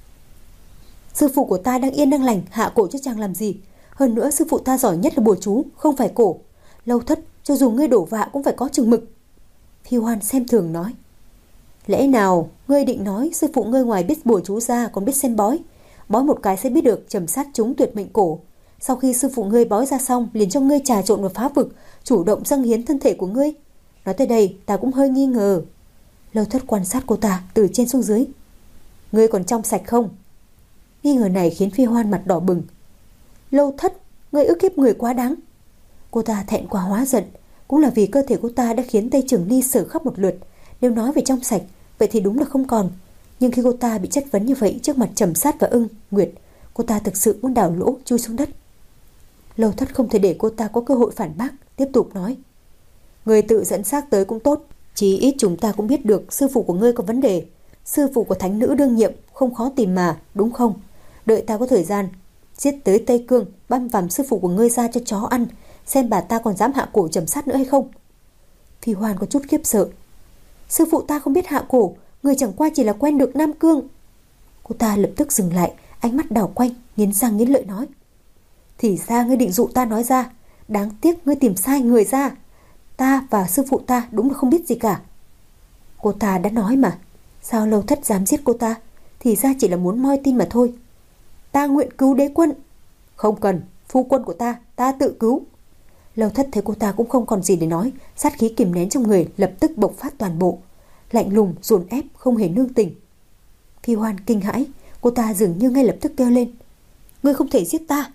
Sư phụ của ta đang yên đang lành, hạ cổ cho chàng làm gì? Hơn nữa sư phụ ta giỏi nhất là bùa chú, không phải cổ. Lâu Thất, cho dù ngươi đổ vạ cũng phải có chừng mực. Phi Hoan xem thường nói. Lẽ nào ngươi định nói sư phụ ngươi ngoài biết bùa chú ra còn biết xem bói? Bói một cái sẽ biết được Trầm Sát trúng tuyệt mệnh cổ. Sau khi sư phụ ngươi bói ra xong, liền cho ngươi trà trộn vào phá vực, chủ động dâng hiến thân thể của ngươi. Nói tới đây ta cũng hơi nghi ngờ. Lâu Thất quan sát cô ta từ trên xuống dưới. Ngươi còn trong sạch không? Nghi ngờ này khiến Phi Hoan mặt đỏ bừng. Lâu Thất, ngươi ức hiếp người quá đáng. Cô ta thẹn quá hóa giận. Cũng là vì cơ thể cô ta đã khiến Tây Trường Ly sở khóc một lượt. Nếu nói về trong sạch, vậy thì đúng là không còn. Nhưng khi cô ta bị chất vấn như vậy trước mặt Trầm Sát và Ưng Nguyệt, cô ta thực sự muốn đào lỗ chui xuống đất. Lâu Thất không thể để cô ta có cơ hội phản bác, tiếp tục nói: Người tự dẫn xác tới cũng tốt, chí ít chúng ta cũng biết được sư phụ của ngươi có vấn đề. Sư phụ của thánh nữ đương nhiệm không khó tìm mà, đúng không? Đợi ta có thời gian, giết tới Tây Cương, băm vằm sư phụ của ngươi ra cho chó ăn, xem bà ta còn dám hạ cổ Trầm Sát nữa hay không. Phi Hoan có chút khiếp sợ. Sư phụ ta không biết hạ cổ, người chẳng qua chỉ là quen được Nam Cương. Cô ta lập tức dừng lại, ánh mắt đảo quanh, nghiến răng nghiến lợi nói: Thì ra ngươi định dụ ta nói ra, đáng tiếc ngươi tìm sai người ra. Ta và sư phụ ta đúng là không biết gì cả. Cô ta đã nói mà, sao Lâu Thất dám giết cô ta? Thì ra chỉ là muốn moi tin mà thôi. Ta nguyện cứu đế quân. Không cần, phu quân của ta, ta tự cứu. Lâu Thất thấy cô ta cũng không còn gì để nói, sát khí kìm nén trong người lập tức bộc phát toàn bộ, lạnh lùng dồn ép không hề nương tình. Phi Hoan kinh hãi, cô ta dường như ngay lập tức kêu lên: Ngươi không thể giết ta.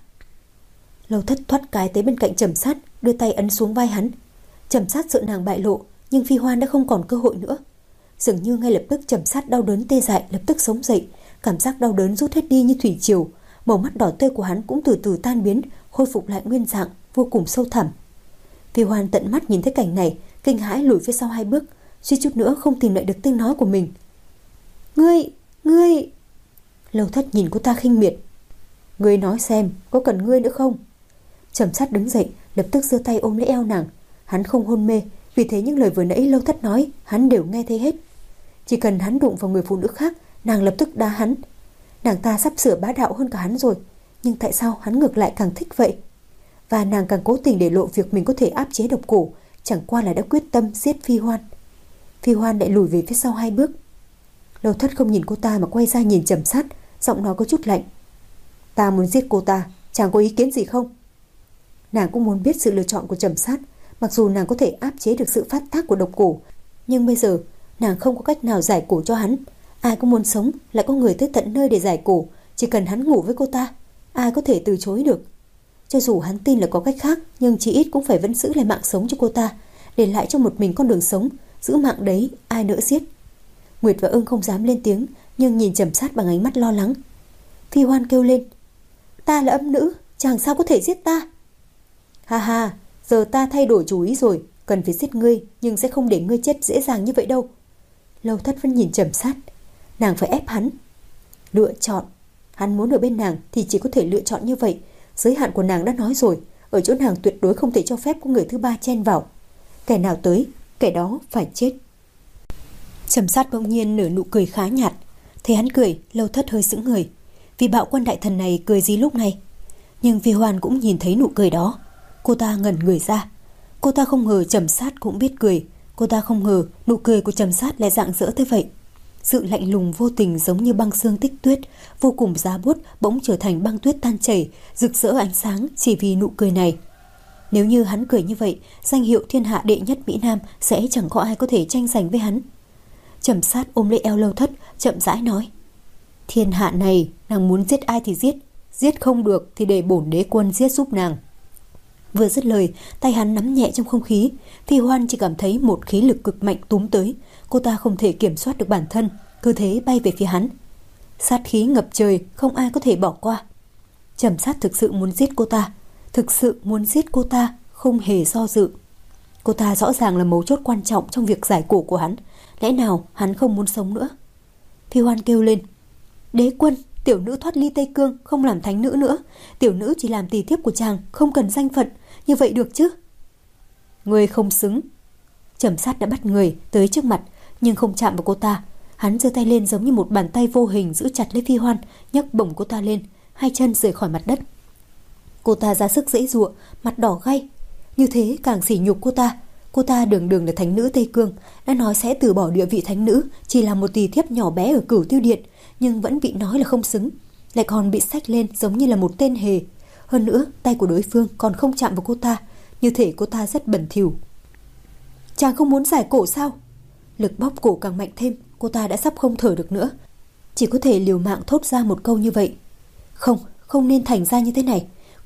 Lâu Thất thoát cái tới bên cạnh Trầm Sát, đưa tay ấn xuống vai hắn. Trầm Sát sợ nàng bại lộ, nhưng Phi Hoan đã không còn cơ hội nữa. Dường như ngay lập tức Trầm Sát đau đớn tê dại lập tức sống dậy, cảm giác đau đớn rút hết đi như thủy triều, màu mắt đỏ tươi của hắn cũng từ từ tan biến, khôi phục lại nguyên dạng, vô cùng sâu thẳm. Phi Hoan tận mắt nhìn thấy cảnh này, kinh hãi lùi phía sau hai bước, suýt chút nữa không tìm lại được tiếng nói của mình. Ngươi, ngươi... Lâu Thất nhìn cô ta khinh miệt. Ngươi nói xem, có cần ngươi nữa không? Trầm Sát đứng dậy, lập tức giơ tay ôm lấy eo nàng. Hắn không hôn mê, vì thế những lời vừa nãy Lâu Thất nói, hắn đều nghe thấy hết. Chỉ cần hắn đụng vào người phụ nữ khác, nàng lập tức đá hắn. Nàng ta sắp sửa bá đạo hơn cả hắn rồi, nhưng tại sao hắn ngược lại càng thích vậy? Và nàng càng cố tình để lộ việc mình có thể áp chế độc cổ, chẳng qua là đã quyết tâm giết Phi Hoan. Phi Hoan lại lùi về phía sau hai bước. Lâu Thất không nhìn cô ta mà quay ra nhìn Trầm Sát, giọng nói có chút lạnh. Ta muốn giết cô ta, chàng có ý kiến gì không? Nàng cũng muốn biết sự lựa chọn của Trầm Sát. Mặc dù nàng có thể áp chế được sự phát tác của độc cổ, nhưng bây giờ nàng không có cách nào giải cổ cho hắn. Ai cũng muốn sống, lại có người tới tận nơi để giải cổ. Chỉ cần hắn ngủ với cô ta, ai có thể từ chối được. Cho dù hắn tin là có cách khác, nhưng chỉ ít cũng phải vẫn giữ lại mạng sống cho cô ta, để lại cho một mình con đường sống. Giữ mạng đấy, ai nỡ giết. Nguyệt và Ưng không dám lên tiếng, nhưng nhìn Trầm Sát bằng ánh mắt lo lắng. Phi Hoan kêu lên: Ta là âm nữ, chàng sao có thể giết ta? Ha ha, giờ ta thay đổi chủ ý rồi, cần phải giết ngươi, nhưng sẽ không để ngươi chết dễ dàng như vậy đâu. Lâu Thất vẫn nhìn Trầm Sát. Nàng phải ép hắn lựa chọn. Hắn muốn ở bên nàng thì chỉ có thể lựa chọn như vậy. Giới hạn của nàng đã nói rồi, ở chỗ nàng tuyệt đối không thể cho phép có người thứ ba chen vào. Kẻ nào tới, kẻ đó phải chết. Trầm Sát bỗng nhiên nở nụ cười khá nhạt. Thấy hắn cười, Lâu Thất hơi sững người. Vì bạo quân đại thần này cười gì lúc này? Nhưng Phi Hoan cũng nhìn thấy nụ cười đó. Cô ta ngẩn người ra. Cô ta không ngờ Trầm Sát cũng biết cười. Cô ta không ngờ nụ cười của Trầm Sát lại rạng rỡ thế vậy. Sự lạnh lùng vô tình giống như băng sương tích tuyết, vô cùng giá buốt bỗng trở thành băng tuyết tan chảy, rực rỡ ánh sáng chỉ vì nụ cười này. Nếu như hắn cười như vậy, danh hiệu thiên hạ đệ nhất Mỹ Nam sẽ chẳng có ai có thể tranh giành với hắn. Trầm Sát ôm lấy eo Lâu Thất, chậm rãi nói: Thiên hạ này, nàng muốn giết ai thì giết, giết không được thì để bổn đế quân giết giúp nàng. Vừa dứt lời, tay hắn nắm nhẹ trong không khí. Phi Hoan chỉ cảm thấy một khí lực cực mạnh túm tới. Cô ta không thể kiểm soát được bản thân, cứ thế bay về phía hắn. Sát khí ngập trời, không ai có thể bỏ qua. Trầm Sát thực sự muốn giết cô ta, thực sự muốn giết cô ta, không hề do dự. Cô ta rõ ràng là mấu chốt quan trọng trong việc giải cổ của hắn. Lẽ nào hắn không muốn sống nữa? Phi Hoan kêu lên: Đế quân, tiểu nữ thoát ly Tây Cương, không làm thánh nữ nữa. Tiểu nữ chỉ làm tỳ thiếp của chàng, không cần danh phận. Như vậy được chứ? Người không xứng. Trầm Sát đã bắt người tới trước mặt, nhưng không chạm vào cô ta. Hắn giơ tay lên giống như một bàn tay vô hình giữ chặt lấy Phi Hoan, nhấc bổng cô ta lên, hai chân rời khỏi mặt đất. Cô ta ra sức giãy giụa, mặt đỏ gay. Như thế càng sỉ nhục cô ta. Cô ta đường đường là thánh nữ Tây Cương, đã nói sẽ từ bỏ địa vị thánh nữ, chỉ là một tỳ thiếp nhỏ bé ở Cửu Tiêu Điện, nhưng vẫn bị nói là không xứng, lại còn bị xách lên giống như là một tên hề. Hơn nữa, tay của đối phương còn không chạm vào cô ta, như thể cô ta rất bẩn thỉu. Chàng không muốn giải cổ sao? Lực bóp cổ càng mạnh thêm, cô ta đã sắp không thở được nữa, chỉ có thể liều mạng thốt ra một câu như vậy. Không, không nên thành ra như thế này.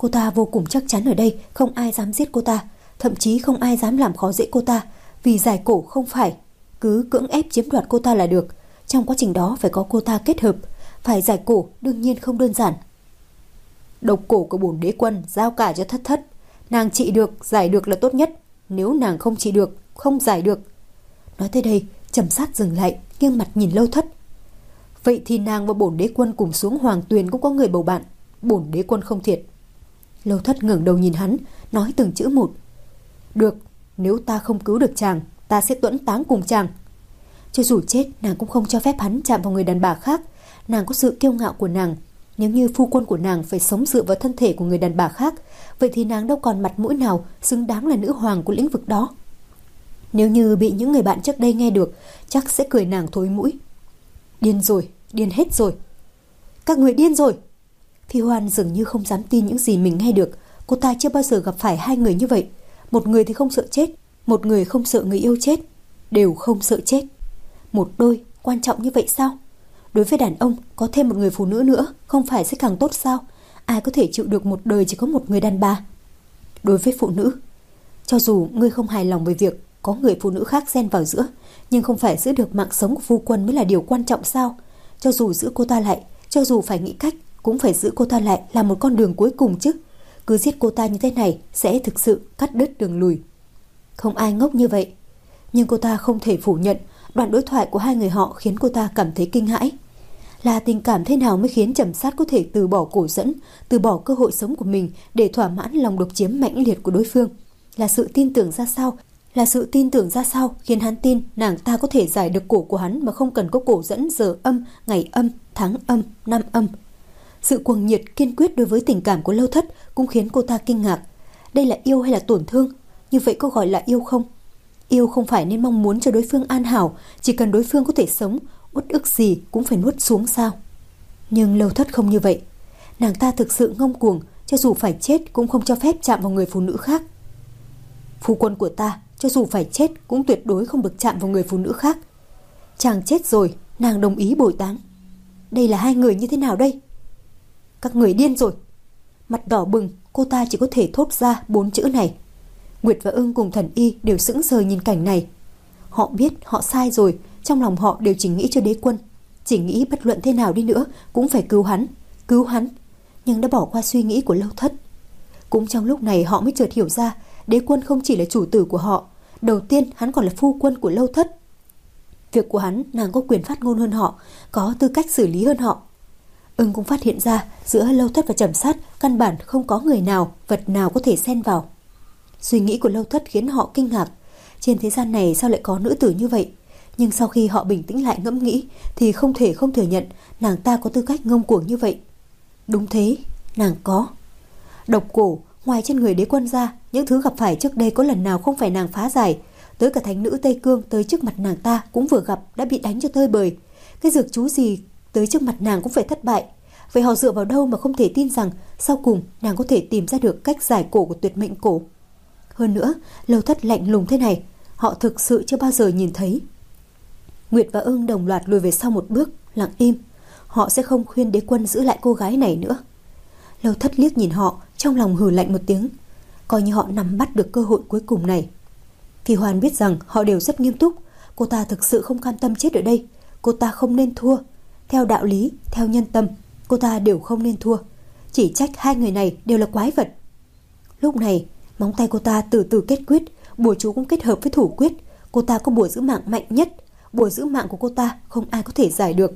Cô ta vô cùng chắc chắn ở đây không ai dám giết cô ta, thậm chí không ai dám làm khó dễ cô ta, vì giải cổ không phải cứ cưỡng ép chiếm đoạt cô ta là được. Trong quá trình đó phải có cô ta kết hợp, phải giải cổ đương nhiên không đơn giản. Độc cổ của bổn đế quân giao cả cho Thất Thất. Nàng trị được, giải được là tốt nhất. Nếu nàng không trị được, không giải được. Nói tới đây, Trầm Sát dừng lại, nghiêng mặt nhìn Lâu Thất. Vậy thì nàng và bổn đế quân cùng xuống Hoàng Tuyền cũng có người bầu bạn. Bổn đế quân không thiệt. Lâu Thất ngẩng đầu nhìn hắn, nói từng chữ một. Được, nếu ta không cứu được chàng, ta sẽ tuẫn táng cùng chàng. Cho dù chết, nàng cũng không cho phép hắn chạm vào người đàn bà khác. Nàng có sự kiêu ngạo của nàng. Nếu như phu quân của nàng phải sống dựa vào thân thể của người đàn bà khác, vậy thì nàng đâu còn mặt mũi nào xứng đáng là nữ hoàng của lĩnh vực đó. Nếu như bị những người bạn trước đây nghe được, chắc sẽ cười nàng thối mũi. Điên rồi, điên hết rồi. Các người điên rồi. Phi Hoan dường như không dám tin những gì mình nghe được. Cô ta chưa bao giờ gặp phải hai người như vậy. Một người thì không sợ chết, một người không sợ người yêu chết. Đều không sợ chết. Một đôi quan trọng như vậy sao? Đối với đàn ông, có thêm một người phụ nữ nữa không phải sẽ càng tốt sao? Ai có thể chịu được một đời chỉ có một người đàn bà? Đối với phụ nữ, cho dù ngươi không hài lòng về việc có người phụ nữ khác xen vào giữa, nhưng không phải giữ được mạng sống của phu quân mới là điều quan trọng sao? Cho dù giữ cô ta lại, cho dù phải nghĩ cách, cũng phải giữ cô ta lại là một con đường cuối cùng chứ. Cứ giết cô ta như thế này sẽ thực sự cắt đứt đường lùi. Không ai ngốc như vậy. Nhưng cô ta không thể phủ nhận đoạn đối thoại của hai người họ khiến cô ta cảm thấy kinh hãi. Là tình cảm thế nào mới khiến Trầm Sát có thể từ bỏ cổ dẫn, từ bỏ cơ hội sống của mình để thỏa mãn lòng độc chiếm mãnh liệt của đối phương? Là sự tin tưởng ra sao? Là sự tin tưởng ra sao khiến hắn tin nàng ta có thể giải được cổ của hắn mà không cần có cổ dẫn giờ âm, ngày âm, tháng âm, năm âm. Sự cuồng nhiệt kiên quyết đối với tình cảm của Lâu Thất cũng khiến cô ta kinh ngạc. Đây là yêu hay là tổn thương? Như vậy có gọi là yêu không? Yêu không phải nên mong muốn cho đối phương an hảo, chỉ cần đối phương có thể sống, uất ức gì cũng phải nuốt xuống sao? Nhưng Lâu Thất không như vậy. Nàng ta thực sự ngông cuồng, cho dù phải chết cũng không cho phép chạm vào người phụ nữ khác. Phu quân của ta, cho dù phải chết cũng tuyệt đối không được chạm vào người phụ nữ khác. Chàng chết rồi, nàng đồng ý bồi táng. Đây là hai người như thế nào đây? Các người điên rồi. Mặt đỏ bừng, cô ta chỉ có thể thốt ra bốn chữ này. Nguyệt và Ưng cùng Thần Y đều sững sờ nhìn cảnh này. Họ biết họ sai rồi, trong lòng họ đều chỉ nghĩ cho đế quân, chỉ nghĩ bất luận thế nào đi nữa cũng phải cứu hắn, cứu hắn, nhưng đã bỏ qua suy nghĩ của Lâu Thất. Cũng trong lúc này họ mới chợt hiểu ra, đế quân không chỉ là chủ tử của họ, đầu tiên hắn còn là phu quân của Lâu Thất. Việc của hắn nàng có quyền phát ngôn hơn họ, có tư cách xử lý hơn họ. Ưng cũng phát hiện ra giữa Lâu Thất và Trầm Sát căn bản không có người nào, vật nào có thể xen vào. Suy nghĩ của Lâu Thất khiến họ kinh ngạc. Trên thế gian này sao lại có nữ tử như vậy? Nhưng sau khi họ bình tĩnh lại ngẫm nghĩ thì không thể không thừa nhận nàng ta có tư cách ngông cuồng như vậy. Đúng thế, nàng có. Độc cổ, ngoài trên người đế quân ra, những thứ gặp phải trước đây có lần nào không phải nàng phá giải. Tới cả thánh nữ Tây Cương tới trước mặt nàng ta cũng vừa gặp đã bị đánh cho tơi bời. Cái dược chú gì tới trước mặt nàng cũng phải thất bại. Vậy họ dựa vào đâu mà không thể tin rằng sau cùng nàng có thể tìm ra được cách giải cổ của tuyệt mệnh cổ? Hơn nữa, Lâu Thất lạnh lùng thế này, họ thực sự chưa bao giờ nhìn thấy. Nguyệt và Ưng đồng loạt lùi về sau một bước, lặng im. Họ sẽ không khuyên đế quân giữ lại cô gái này nữa. Lâu Thất liếc nhìn họ, trong lòng hừ lạnh một tiếng, coi như họ nắm bắt được cơ hội cuối cùng này. Phi Hoan biết rằng họ đều rất nghiêm túc. Cô ta thực sự không cam tâm chết ở đây. Cô ta không nên thua. Theo đạo lý, theo nhân tâm, cô ta đều không nên thua. Chỉ trách hai người này đều là quái vật. Lúc này, móng tay cô ta từ từ kết quyết, bùa chú cũng kết hợp với thủ quyết. Cô ta có bùa giữ mạng mạnh nhất. Bùa giữ mạng của cô ta không ai có thể giải được.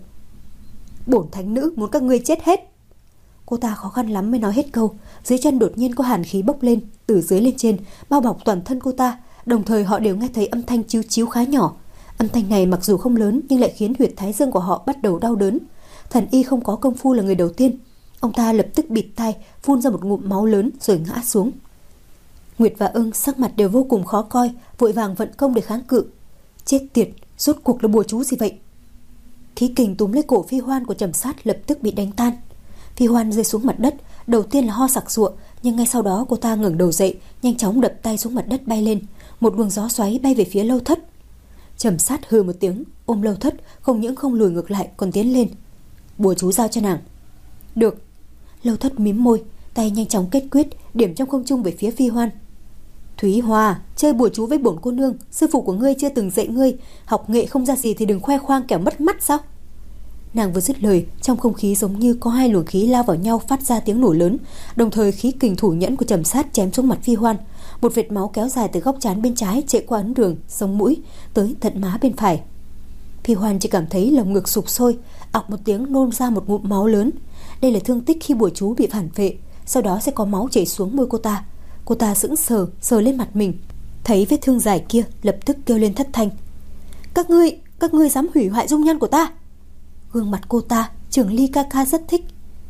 Bổn thánh nữ muốn các ngươi chết hết. Cô ta khó khăn lắm mới nói hết câu. Dưới chân đột nhiên có hàn khí bốc lên, từ dưới lên trên, bao bọc toàn thân cô ta. Đồng thời họ đều nghe thấy âm thanh chíu chíu khá nhỏ. Âm thanh này mặc dù không lớn nhưng lại khiến huyệt thái dương của họ bắt đầu đau đớn. Thần Y không có công phu là người đầu tiên. Ông ta lập tức bịt tai, phun ra một ngụm máu lớn rồi ngã xuống. Nguyệt và Ưng sắc mặt đều vô cùng khó coi, vội vàng vận công để kháng cự. Chết tiệt, rốt cuộc là bùa chú gì vậy? Khí kình túm lấy cổ Phi Hoan của Trầm Sát lập tức bị đánh tan. Phi Hoan rơi xuống mặt đất, đầu tiên là ho sặc sụa, nhưng ngay sau đó cô ta ngẩng đầu dậy, nhanh chóng đập tay xuống mặt đất bay lên. Một luồng gió xoáy bay về phía Lâu Thất. Trầm Sát hừ một tiếng, ôm Lâu Thất, không những không lùi ngược lại còn tiến lên. Bùa chú giao cho nàng. Được. Lâu Thất mím môi, tay nhanh chóng kết quyết, điểm trong không trung về phía Phi Hoan. Thúy Hoa, chơi bùa chú với bổn cô nương, sư phụ của ngươi chưa từng dạy ngươi, học nghệ không ra gì thì đừng khoe khoang kẻo mất mắt sao? Nàng vừa dứt lời, trong không khí giống như có hai luồng khí lao vào nhau phát ra tiếng nổ lớn, đồng thời khí kình thủ nhẫn của Trầm Sát chém xuống mặt Phi Hoan. Một vệt máu kéo dài từ góc trán bên trái chạy qua ấn đường, sống mũi tới tận má bên phải. Phi Hoan chỉ cảm thấy lồng ngực sụp sôi, ọc một tiếng nôn ra một ngụm máu lớn. Đây là thương tích khi bùa chú bị phản vệ, sau đó sẽ có máu chảy xuống môi cô ta. Cô ta sững sờ, sờ lên mặt mình, thấy vết thương dài kia, lập tức kêu lên thất thanh. Các ngươi, các ngươi dám hủy hoại dung nhan của ta? Gương mặt cô ta, Trường Ly ca ca rất thích.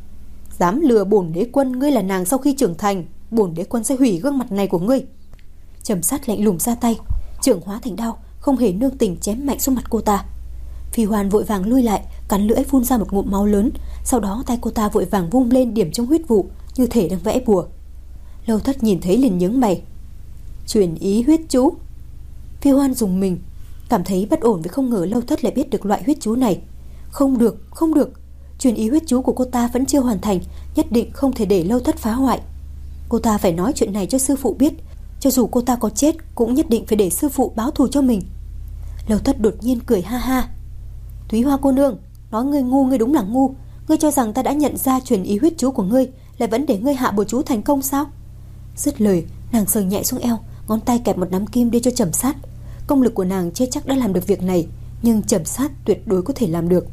Dám lừa bổn đế quân ngươi là nàng sau khi trưởng thành, bổn đế quân sẽ hủy gương mặt này của ngươi. Trầm Sát lạnh lùng ra tay, trưởng hóa thành đao, không hề nương tình chém mạnh xuống mặt cô ta. Phi Hoan vội vàng lui lại, cắn lưỡi phun ra một ngụm máu lớn, sau đó tay cô ta vội vàng vung lên điểm trong huyết vụ, như thể đang vẽ bùa. Lâu Thất nhìn thấy liền nhướng mày. Truyền ý huyết chú. Phi Hoan dùng mình, cảm thấy bất ổn vì không ngờ Lâu Thất lại biết được loại huyết chú này. Không được, không được, truyền ý huyết chú của cô ta vẫn chưa hoàn thành, nhất định không thể để Lâu Thất phá hoại. Cô ta phải nói chuyện này cho sư phụ biết, cho dù cô ta có chết cũng nhất định phải để sư phụ báo thù cho mình. Lâu Thất đột nhiên cười ha ha. Thúy Hoa cô nương, nói ngươi ngu ngươi đúng là ngu. Ngươi cho rằng ta đã nhận ra truyền ý huyết chú của ngươi, lại vẫn để ngươi hạ bùa chú thành công sao? Dứt lời, nàng sờ nhẹ xuống eo, ngón tay kẹp một nắm kim đưa cho Trầm Sát. Công lực của nàng chưa chắc đã làm được việc này, nhưng Trầm Sát tuyệt đối có thể làm được.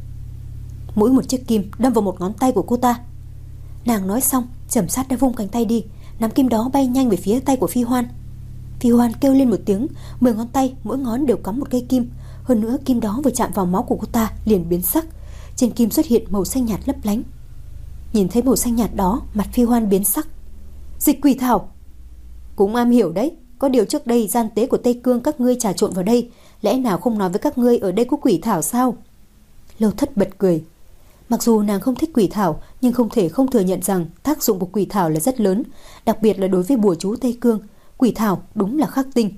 Mỗi một chiếc kim đâm vào một ngón tay của cô ta. Nàng nói xong, Trầm Sát đã vung cánh tay đi, nắm kim đó bay nhanh về phía tay của Phi Hoan. Phi Hoan kêu lên một tiếng, mười ngón tay mỗi ngón đều cắm một cây kim. Hơn nữa kim đó vừa chạm vào máu của cô ta liền biến sắc, trên kim xuất hiện màu xanh nhạt lấp lánh. Nhìn thấy màu xanh nhạt đó, mặt Phi Hoan biến sắc. Dịch quỷ thảo. Cũng am hiểu đấy, có điều trước đây gian tế của Tây Cương các ngươi trà trộn vào đây, lẽ nào không nói với các ngươi ở đây có quỷ thảo sao? Lâu Thất bật cười. Mặc dù nàng không thích quỷ thảo, nhưng không thể không thừa nhận rằng tác dụng của quỷ thảo là rất lớn, đặc biệt là đối với bùa chú Tây Cương, quỷ thảo đúng là khắc tinh.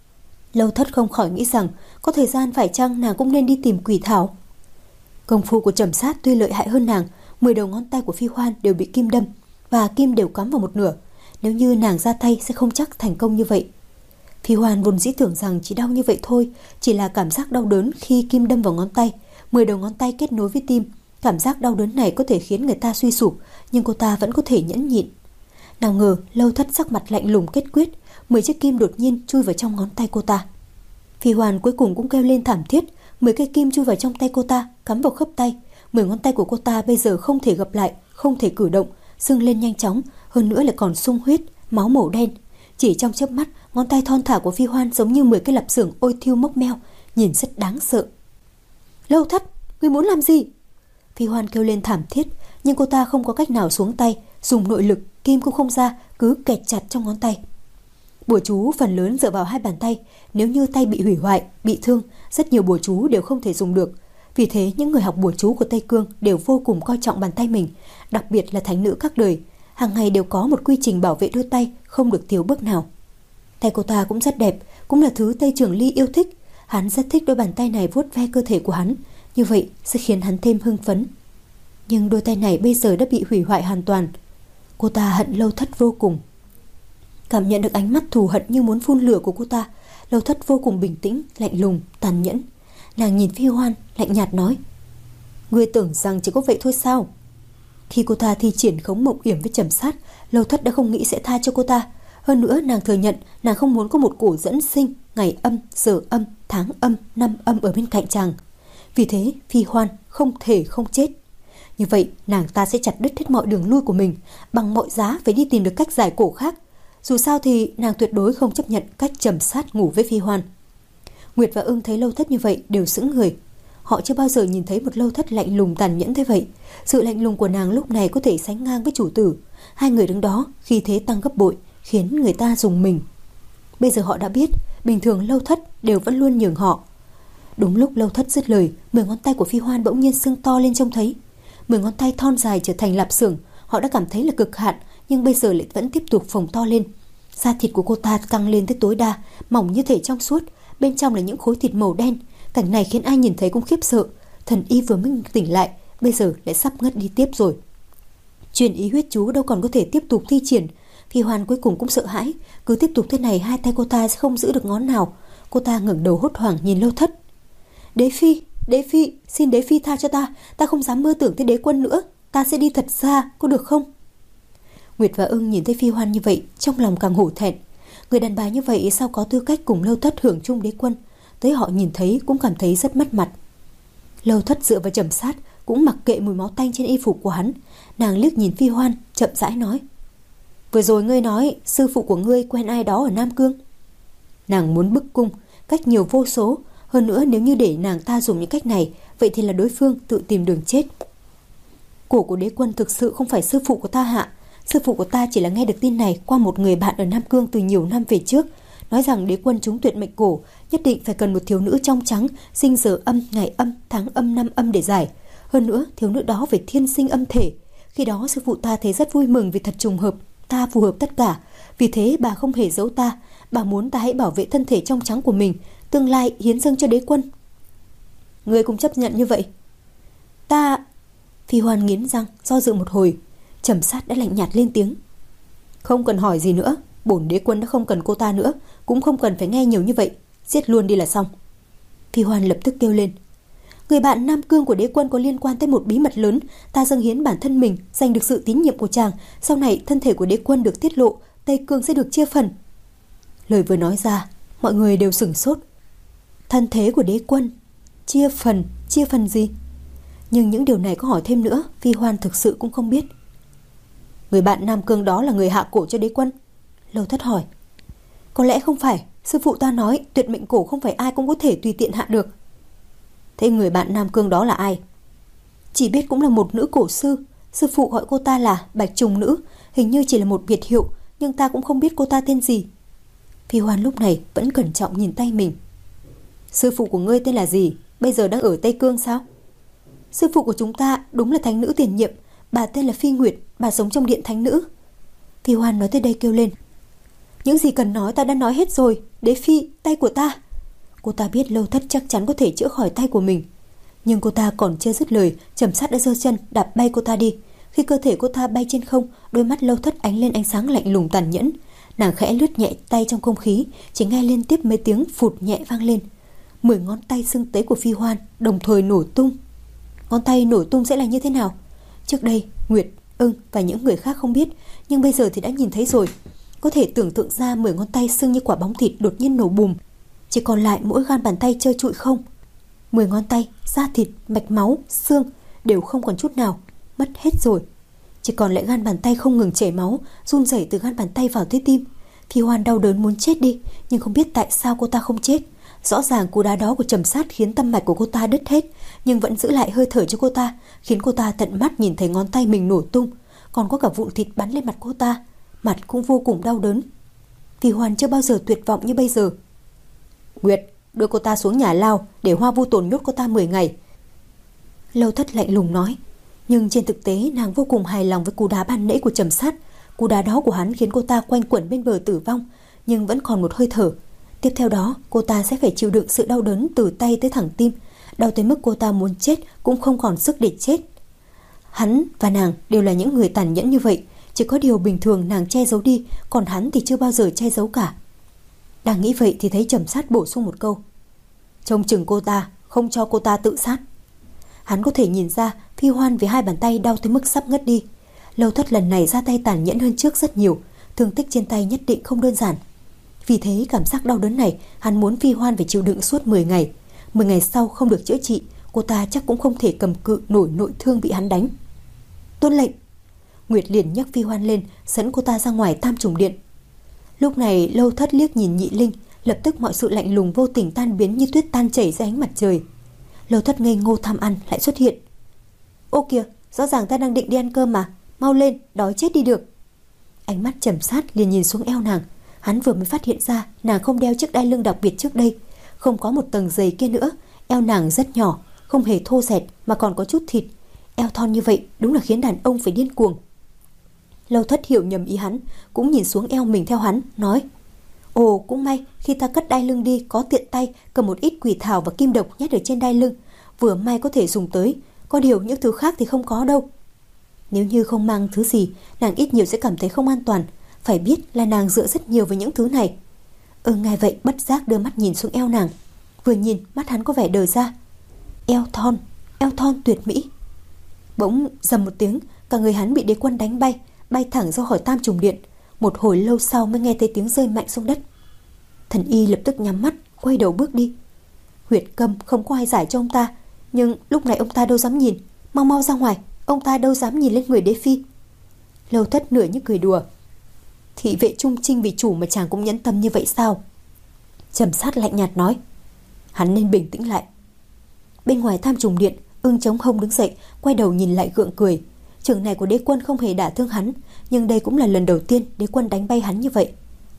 Lâu Thất không khỏi nghĩ rằng có thời gian phải chăng nàng cũng nên đi tìm quỷ thảo. Công phu của Trầm Sát tuy lợi hại hơn nàng, mười đầu ngón tay của Phi Hoan đều bị kim đâm và kim đều cắm vào một nửa. Nếu như nàng ra tay sẽ không chắc thành công như vậy. Phi Hoan vốn dĩ tưởng rằng chỉ đau như vậy thôi, chỉ là cảm giác đau đớn khi kim đâm vào ngón tay, mười đầu ngón tay kết nối với tim. Cảm giác đau đớn này có thể khiến người ta suy sụp, nhưng cô ta vẫn có thể nhẫn nhịn. Nào ngờ Lâu Thất sắc mặt lạnh lùng kết quyết, mười chiếc kim đột nhiên chui vào trong ngón tay cô ta. Phi Hoan cuối cùng cũng kêu lên thảm thiết, mười cây kim chui vào trong tay cô ta, cắm vào khớp tay. Mười ngón tay của cô ta bây giờ không thể gập lại, không thể cử động, sưng lên nhanh chóng, hơn nữa lại còn sung huyết, máu màu đen. Chỉ trong chớp mắt, ngón tay thon thả của Phi Hoan giống như mười cái lạp xưởng ôi thiêu mốc meo, nhìn rất đáng sợ. Lâu Thất, ngươi muốn làm gì? Phi Hoan kêu lên thảm thiết, nhưng cô ta không có cách nào xuống tay, dùng nội lực, kim cũng không ra, cứ kẹt chặt trong ngón tay. Bùa chú phần lớn dựa vào hai bàn tay, nếu như tay bị hủy hoại, bị thương, rất nhiều bùa chú đều không thể dùng được. Vì thế những người học bùa chú của Tây Cương đều vô cùng coi trọng bàn tay mình, đặc biệt là thánh nữ các đời, hàng ngày đều có một quy trình bảo vệ đôi tay, không được thiếu bước nào. Tay cô ta cũng rất đẹp, cũng là thứ Tây Trường Ly yêu thích, hắn rất thích đôi bàn tay này vuốt ve cơ thể của hắn, như vậy sẽ khiến hắn thêm hưng phấn. Nhưng đôi tay này bây giờ đã bị hủy hoại hoàn toàn. Cô ta hận Lâu Thất vô cùng. Cảm nhận được ánh mắt thù hận như muốn phun lửa của cô ta, Lâu Thất vô cùng bình tĩnh, lạnh lùng, tàn nhẫn. Nàng nhìn Phi Hoan, lạnh nhạt nói: Ngươi tưởng rằng chỉ có vậy thôi sao? Khi cô ta thi triển khống mộng yểm với Trầm Sát, Lâu Thất đã không nghĩ sẽ tha cho cô ta. Hơn nữa nàng thừa nhận nàng không muốn có một cổ dẫn sinh, ngày âm, giờ âm, tháng âm, năm âm ở bên cạnh chàng. Vì thế Phi Hoan không thể không chết. Như vậy nàng ta sẽ chặt đứt hết mọi đường lui của mình, bằng mọi giá phải đi tìm được cách giải cổ khác. Dù sao thì nàng tuyệt đối không chấp nhận cách Trầm Sát ngủ với Phi Hoan. Nguyệt và Ưng thấy Lâu Thất như vậy đều sững người. Họ chưa bao giờ nhìn thấy một Lâu Thất lạnh lùng tàn nhẫn thế vậy. Sự lạnh lùng của nàng lúc này có thể sánh ngang với chủ tử. Hai người đứng đó khi thế tăng gấp bội, khiến người ta rùng mình. Bây giờ họ đã biết, bình thường Lâu Thất đều vẫn luôn nhường họ. Đúng lúc Lâu Thất dứt lời, mười ngón tay của Phi Hoan bỗng nhiên sưng to lên trông thấy. Mười ngón tay thon dài trở thành lạp xưởng, họ đã cảm thấy là cực hạn, nhưng bây giờ lại vẫn tiếp tục phồng to lên. Da thịt của cô ta căng lên tới tối đa, mỏng như thể trong suốt, bên trong là những khối thịt màu đen. Cảnh này khiến ai nhìn thấy cũng khiếp sợ. Thần y vừa mới tỉnh lại, bây giờ lại sắp ngất đi tiếp rồi. Truyền ý huyết chú đâu còn có thể tiếp tục thi triển. Phi Hoan cuối cùng cũng sợ hãi, cứ tiếp tục thế này hai tay cô ta sẽ không giữ được ngón nào. Cô ta ngẩng đầu hốt hoảng nhìn Lâu Thất. Đế phi, đế phi, xin đế phi tha cho ta, ta không dám mơ tưởng tới đế quân nữa, ta sẽ đi thật xa, có được không? Nguyệt và Ưng nhìn thấy Phi Hoan như vậy, trong lòng càng hổ thẹn. Người đàn bà như vậy sao có tư cách cùng Lâu Thất hưởng chung đế quân? Tới họ nhìn thấy cũng cảm thấy rất mất mặt. Lâu Thất dựa vào Trầm Sát, cũng mặc kệ mùi máu tanh trên y phục của hắn. Nàng liếc nhìn Phi Hoan, chậm rãi nói: Vừa rồi ngươi nói sư phụ của ngươi quen ai đó ở Nam Cương. Nàng muốn bức cung, cách nhiều vô số. Hơn nữa nếu như để nàng ta dùng những cách này, vậy thì là đối phương tự tìm đường chết. Cổ của đế quân thực sự không phải sư phụ của ta hạ. Sư phụ của ta chỉ là nghe được tin này qua một người bạn ở Nam Cương từ nhiều năm về trước, nói rằng đế quân trúng tuyệt mệnh cổ, nhất định phải cần một thiếu nữ trong trắng, sinh giờ âm, ngày âm, tháng âm, năm âm để giải. Hơn nữa thiếu nữ đó phải thiên sinh âm thể. Khi đó sư phụ ta thấy rất vui mừng vì thật trùng hợp, ta phù hợp tất cả. Vì thế bà không hề giấu ta, bà muốn ta hãy bảo vệ thân thể trong trắng của mình, tương lai hiến dâng cho đế quân. Ngươi cũng chấp nhận như vậy? Ta... Phi Hoan nghiến răng, do dự một hồi. Trầm Sát đã lạnh nhạt lên tiếng: Không cần hỏi gì nữa, bổn đế quân đã không cần cô ta nữa, cũng không cần phải nghe nhiều như vậy, giết luôn đi là xong. Phi Hoan lập tức kêu lên: Người bạn Nam Cương của đế quân có liên quan tới một bí mật lớn, ta dâng hiến bản thân mình, giành được sự tín nhiệm của chàng, sau này thân thể của đế quân được tiết lộ, Tây Cương sẽ được chia phần. Lời vừa nói ra, mọi người đều sửng sốt. Thân thế của đế quân chia phần? Chia phần gì? Nhưng những điều này có hỏi thêm nữa, Phi Hoan thực sự cũng không biết. Người bạn Nam Cương đó là người hạ cổ cho đế quân? Lâu Thất hỏi. Có lẽ không phải, sư phụ ta nói tuyệt mệnh cổ không phải ai cũng có thể tùy tiện hạ được. Thế người bạn Nam Cương đó là ai? Chỉ biết cũng là một nữ cổ sư. Sư phụ gọi cô ta là Bạch Trùng Nữ, hình như chỉ là một biệt hiệu, nhưng ta cũng không biết cô ta tên gì. Phi Hoan lúc này vẫn cẩn trọng nhìn tay mình. Sư phụ của ngươi tên là gì? Bây giờ đang ở Tây Cương sao? Sư phụ của chúng ta đúng là thánh nữ tiền nhiệm, bà tên là Phi Nguyệt, bà sống trong điện thánh nữ. Phi Hoan nói tới đây kêu lên: Những gì cần nói ta đã nói hết rồi. Đế phi, tay của ta. Cô ta biết Lâu Thất chắc chắn có thể chữa khỏi tay của mình. Nhưng cô ta còn chưa dứt lời, Trầm Sát đã giơ chân đạp bay cô ta đi. Khi cơ thể cô ta bay trên không, đôi mắt Lâu Thất ánh lên ánh sáng lạnh lùng tàn nhẫn. Nàng khẽ lướt nhẹ tay trong không khí, chỉ nghe liên tiếp mấy tiếng phụt nhẹ vang lên. Mười ngón tay sưng tấy của Phi Hoan đồng thời nổ tung. Ngón tay nổ tung sẽ là như thế nào? Trước đây Nguyệt, Ưng và những người khác không biết, nhưng bây giờ thì đã nhìn thấy rồi. Có thể tưởng tượng ra mười ngón tay sưng như quả bóng thịt đột nhiên nổ bùm, chỉ còn lại mỗi gan bàn tay trơ trụi không. Mười ngón tay, da thịt, mạch máu, xương đều không còn chút nào, mất hết rồi. Chỉ còn lại gan bàn tay không ngừng chảy máu, run rẩy từ gan bàn tay vào tới tim. Phi Hoan đau đớn muốn chết đi, nhưng không biết tại sao cô ta không chết. Rõ ràng cú đá đó của Trầm Sát khiến tâm mạch của cô ta đứt hết, nhưng vẫn giữ lại hơi thở cho cô ta, khiến cô ta tận mắt nhìn thấy ngón tay mình nổ tung, còn có cả vụn thịt bắn lên mặt cô ta. Mặt cũng vô cùng đau đớn. Phi Hoan chưa bao giờ tuyệt vọng như bây giờ. Nguyệt, đưa cô ta xuống nhà lao, để Hoa Vu Tồn nhốt cô ta mười ngày. Lâu Thất lạnh lùng nói. Nhưng trên thực tế nàng vô cùng hài lòng với cú đá ban nãy của Trầm Sát. Cú đá đó của hắn khiến cô ta quanh quẩn bên bờ tử vong, nhưng vẫn còn một hơi thở. Tiếp theo đó cô ta sẽ phải chịu đựng sự đau đớn từ tay tới thẳng tim, đau tới mức cô ta muốn chết cũng không còn sức để chết. Hắn và nàng đều là những người tàn nhẫn như vậy, chỉ có điều bình thường nàng che giấu đi, còn hắn thì chưa bao giờ che giấu cả. Đang nghĩ vậy thì thấy Trầm Sát bổ sung một câu: trông chừng cô ta, không cho cô ta tự sát. Hắn có thể nhìn ra Phi Hoan vì hai bàn tay đau tới mức sắp ngất đi. Lâu Thất lần này ra tay tàn nhẫn hơn trước rất nhiều, thương tích trên tay nhất định không đơn giản. Vì thế cảm giác đau đớn này hắn muốn Phi Hoan phải chịu đựng suốt mười ngày. mười ngày sau không được chữa trị, cô ta chắc cũng không thể cầm cự nổi nội thương bị hắn đánh. Tuân lệnh. Nguyệt liền nhấc Phi Hoan lên, dẫn cô ta ra ngoài Tam Trùng Điện. Lúc này Lâu Thất liếc nhìn Nhị Linh, lập tức mọi sự lạnh lùng vô tình tan biến như tuyết tan chảy dưới ánh mặt trời. Lâu Thất ngây ngô tham ăn lại xuất hiện. Ô kìa, rõ ràng ta đang định đi ăn cơm mà, mau lên, đói chết đi được. Ánh mắt Trầm Sát liền nhìn xuống eo nàng. Hắn vừa mới phát hiện ra nàng không đeo chiếc đai lưng đặc biệt trước đây, không có một tầng giày kia nữa. Eo nàng rất nhỏ, không hề thô rẹt mà còn có chút thịt. Eo thon như vậy đúng là khiến đàn ông phải điên cuồng. Lâu Thất hiểu nhầm ý hắn, cũng nhìn xuống eo mình theo hắn, nói: Ồ, cũng may khi ta cất đai lưng đi có tiện tay cầm một ít quỷ thảo và kim độc nhét ở trên đai lưng, vừa may có thể dùng tới, có điều những thứ khác thì không có đâu. Nếu như không mang thứ gì, nàng ít nhiều sẽ cảm thấy không an toàn. Phải biết là nàng dựa rất nhiều vào những thứ này. Ừ, nghe vậy bất giác đưa mắt nhìn xuống eo nàng. Vừa nhìn, mắt hắn có vẻ đờ ra. Eo thon, eo thon tuyệt mỹ. Bỗng rầm một tiếng, cả người hắn bị đế quân đánh bay, bay thẳng ra khỏi tam trùng điện. Một hồi lâu sau mới nghe thấy tiếng rơi mạnh xuống đất. Thần y lập tức nhắm mắt, quay đầu bước đi. Huyệt câm không có ai giải cho ông ta, nhưng lúc này ông ta đâu dám nhìn. Mau mau ra ngoài, ông ta đâu dám nhìn lên người đế phi. Lâu Thất nửa như cười đùa. Thị vệ trung trinh vì chủ mà chàng cũng nhẫn tâm như vậy sao? Trầm Sát lạnh nhạt nói. Hắn nên bình tĩnh lại. Bên ngoài tham trùng điện, Ưng Chống Hông đứng dậy, quay đầu nhìn lại gượng cười. Trưởng này của đế quân không hề đả thương hắn, nhưng đây cũng là lần đầu tiên đế quân đánh bay hắn như vậy.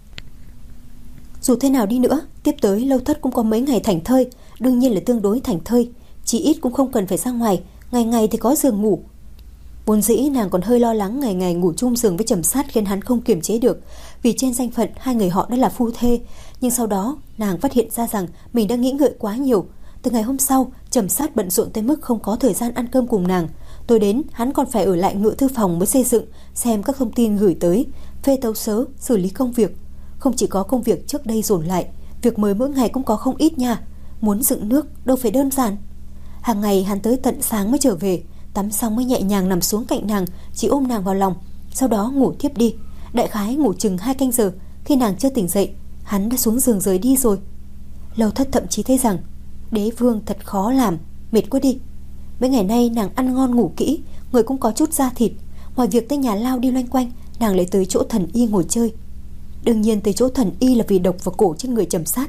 Dù thế nào đi nữa, tiếp tới Lâu Thất cũng có mấy ngày thảnh thơi, đương nhiên là tương đối thảnh thơi, chỉ ít cũng không cần phải ra ngoài, ngày ngày thì có giường ngủ. Vốn dĩ nàng còn hơi lo lắng ngày ngày ngủ chung giường với Trầm Sát khiến hắn không kiềm chế được, vì trên danh phận hai người họ đã là phu thê. Nhưng sau đó nàng phát hiện ra rằng mình đã nghĩ ngợi quá nhiều. Từ ngày hôm sau, Trầm Sát bận rộn tới mức không có thời gian ăn cơm cùng nàng. Tối đến hắn còn phải ở lại ngự thư phòng mới xây dựng, xem các thông tin gửi tới, phê tấu sớ, xử lý công việc. Không chỉ có công việc trước đây dồn lại, việc mới mỗi ngày cũng có không ít nha. Muốn dựng nước đâu phải đơn giản. Hàng ngày hắn tới tận sáng mới trở về, tắm xong mới nhẹ nhàng nằm xuống cạnh nàng, chỉ ôm nàng vào lòng, sau đó ngủ thiếp đi. Đại khái ngủ chừng hai canh giờ, khi nàng chưa tỉnh dậy, hắn đã xuống giường rời đi rồi. Lâu Thất thậm chí thấy rằng đế vương thật khó làm, mệt quá đi. Mấy ngày nay nàng ăn ngon ngủ kỹ, người cũng có chút da thịt. Ngoài việc tới nhà lao đi loanh quanh, nàng lại tới chỗ thần y ngồi chơi. Đương nhiên tới chỗ thần y là vì độc vào cổ trên người Trầm Sát.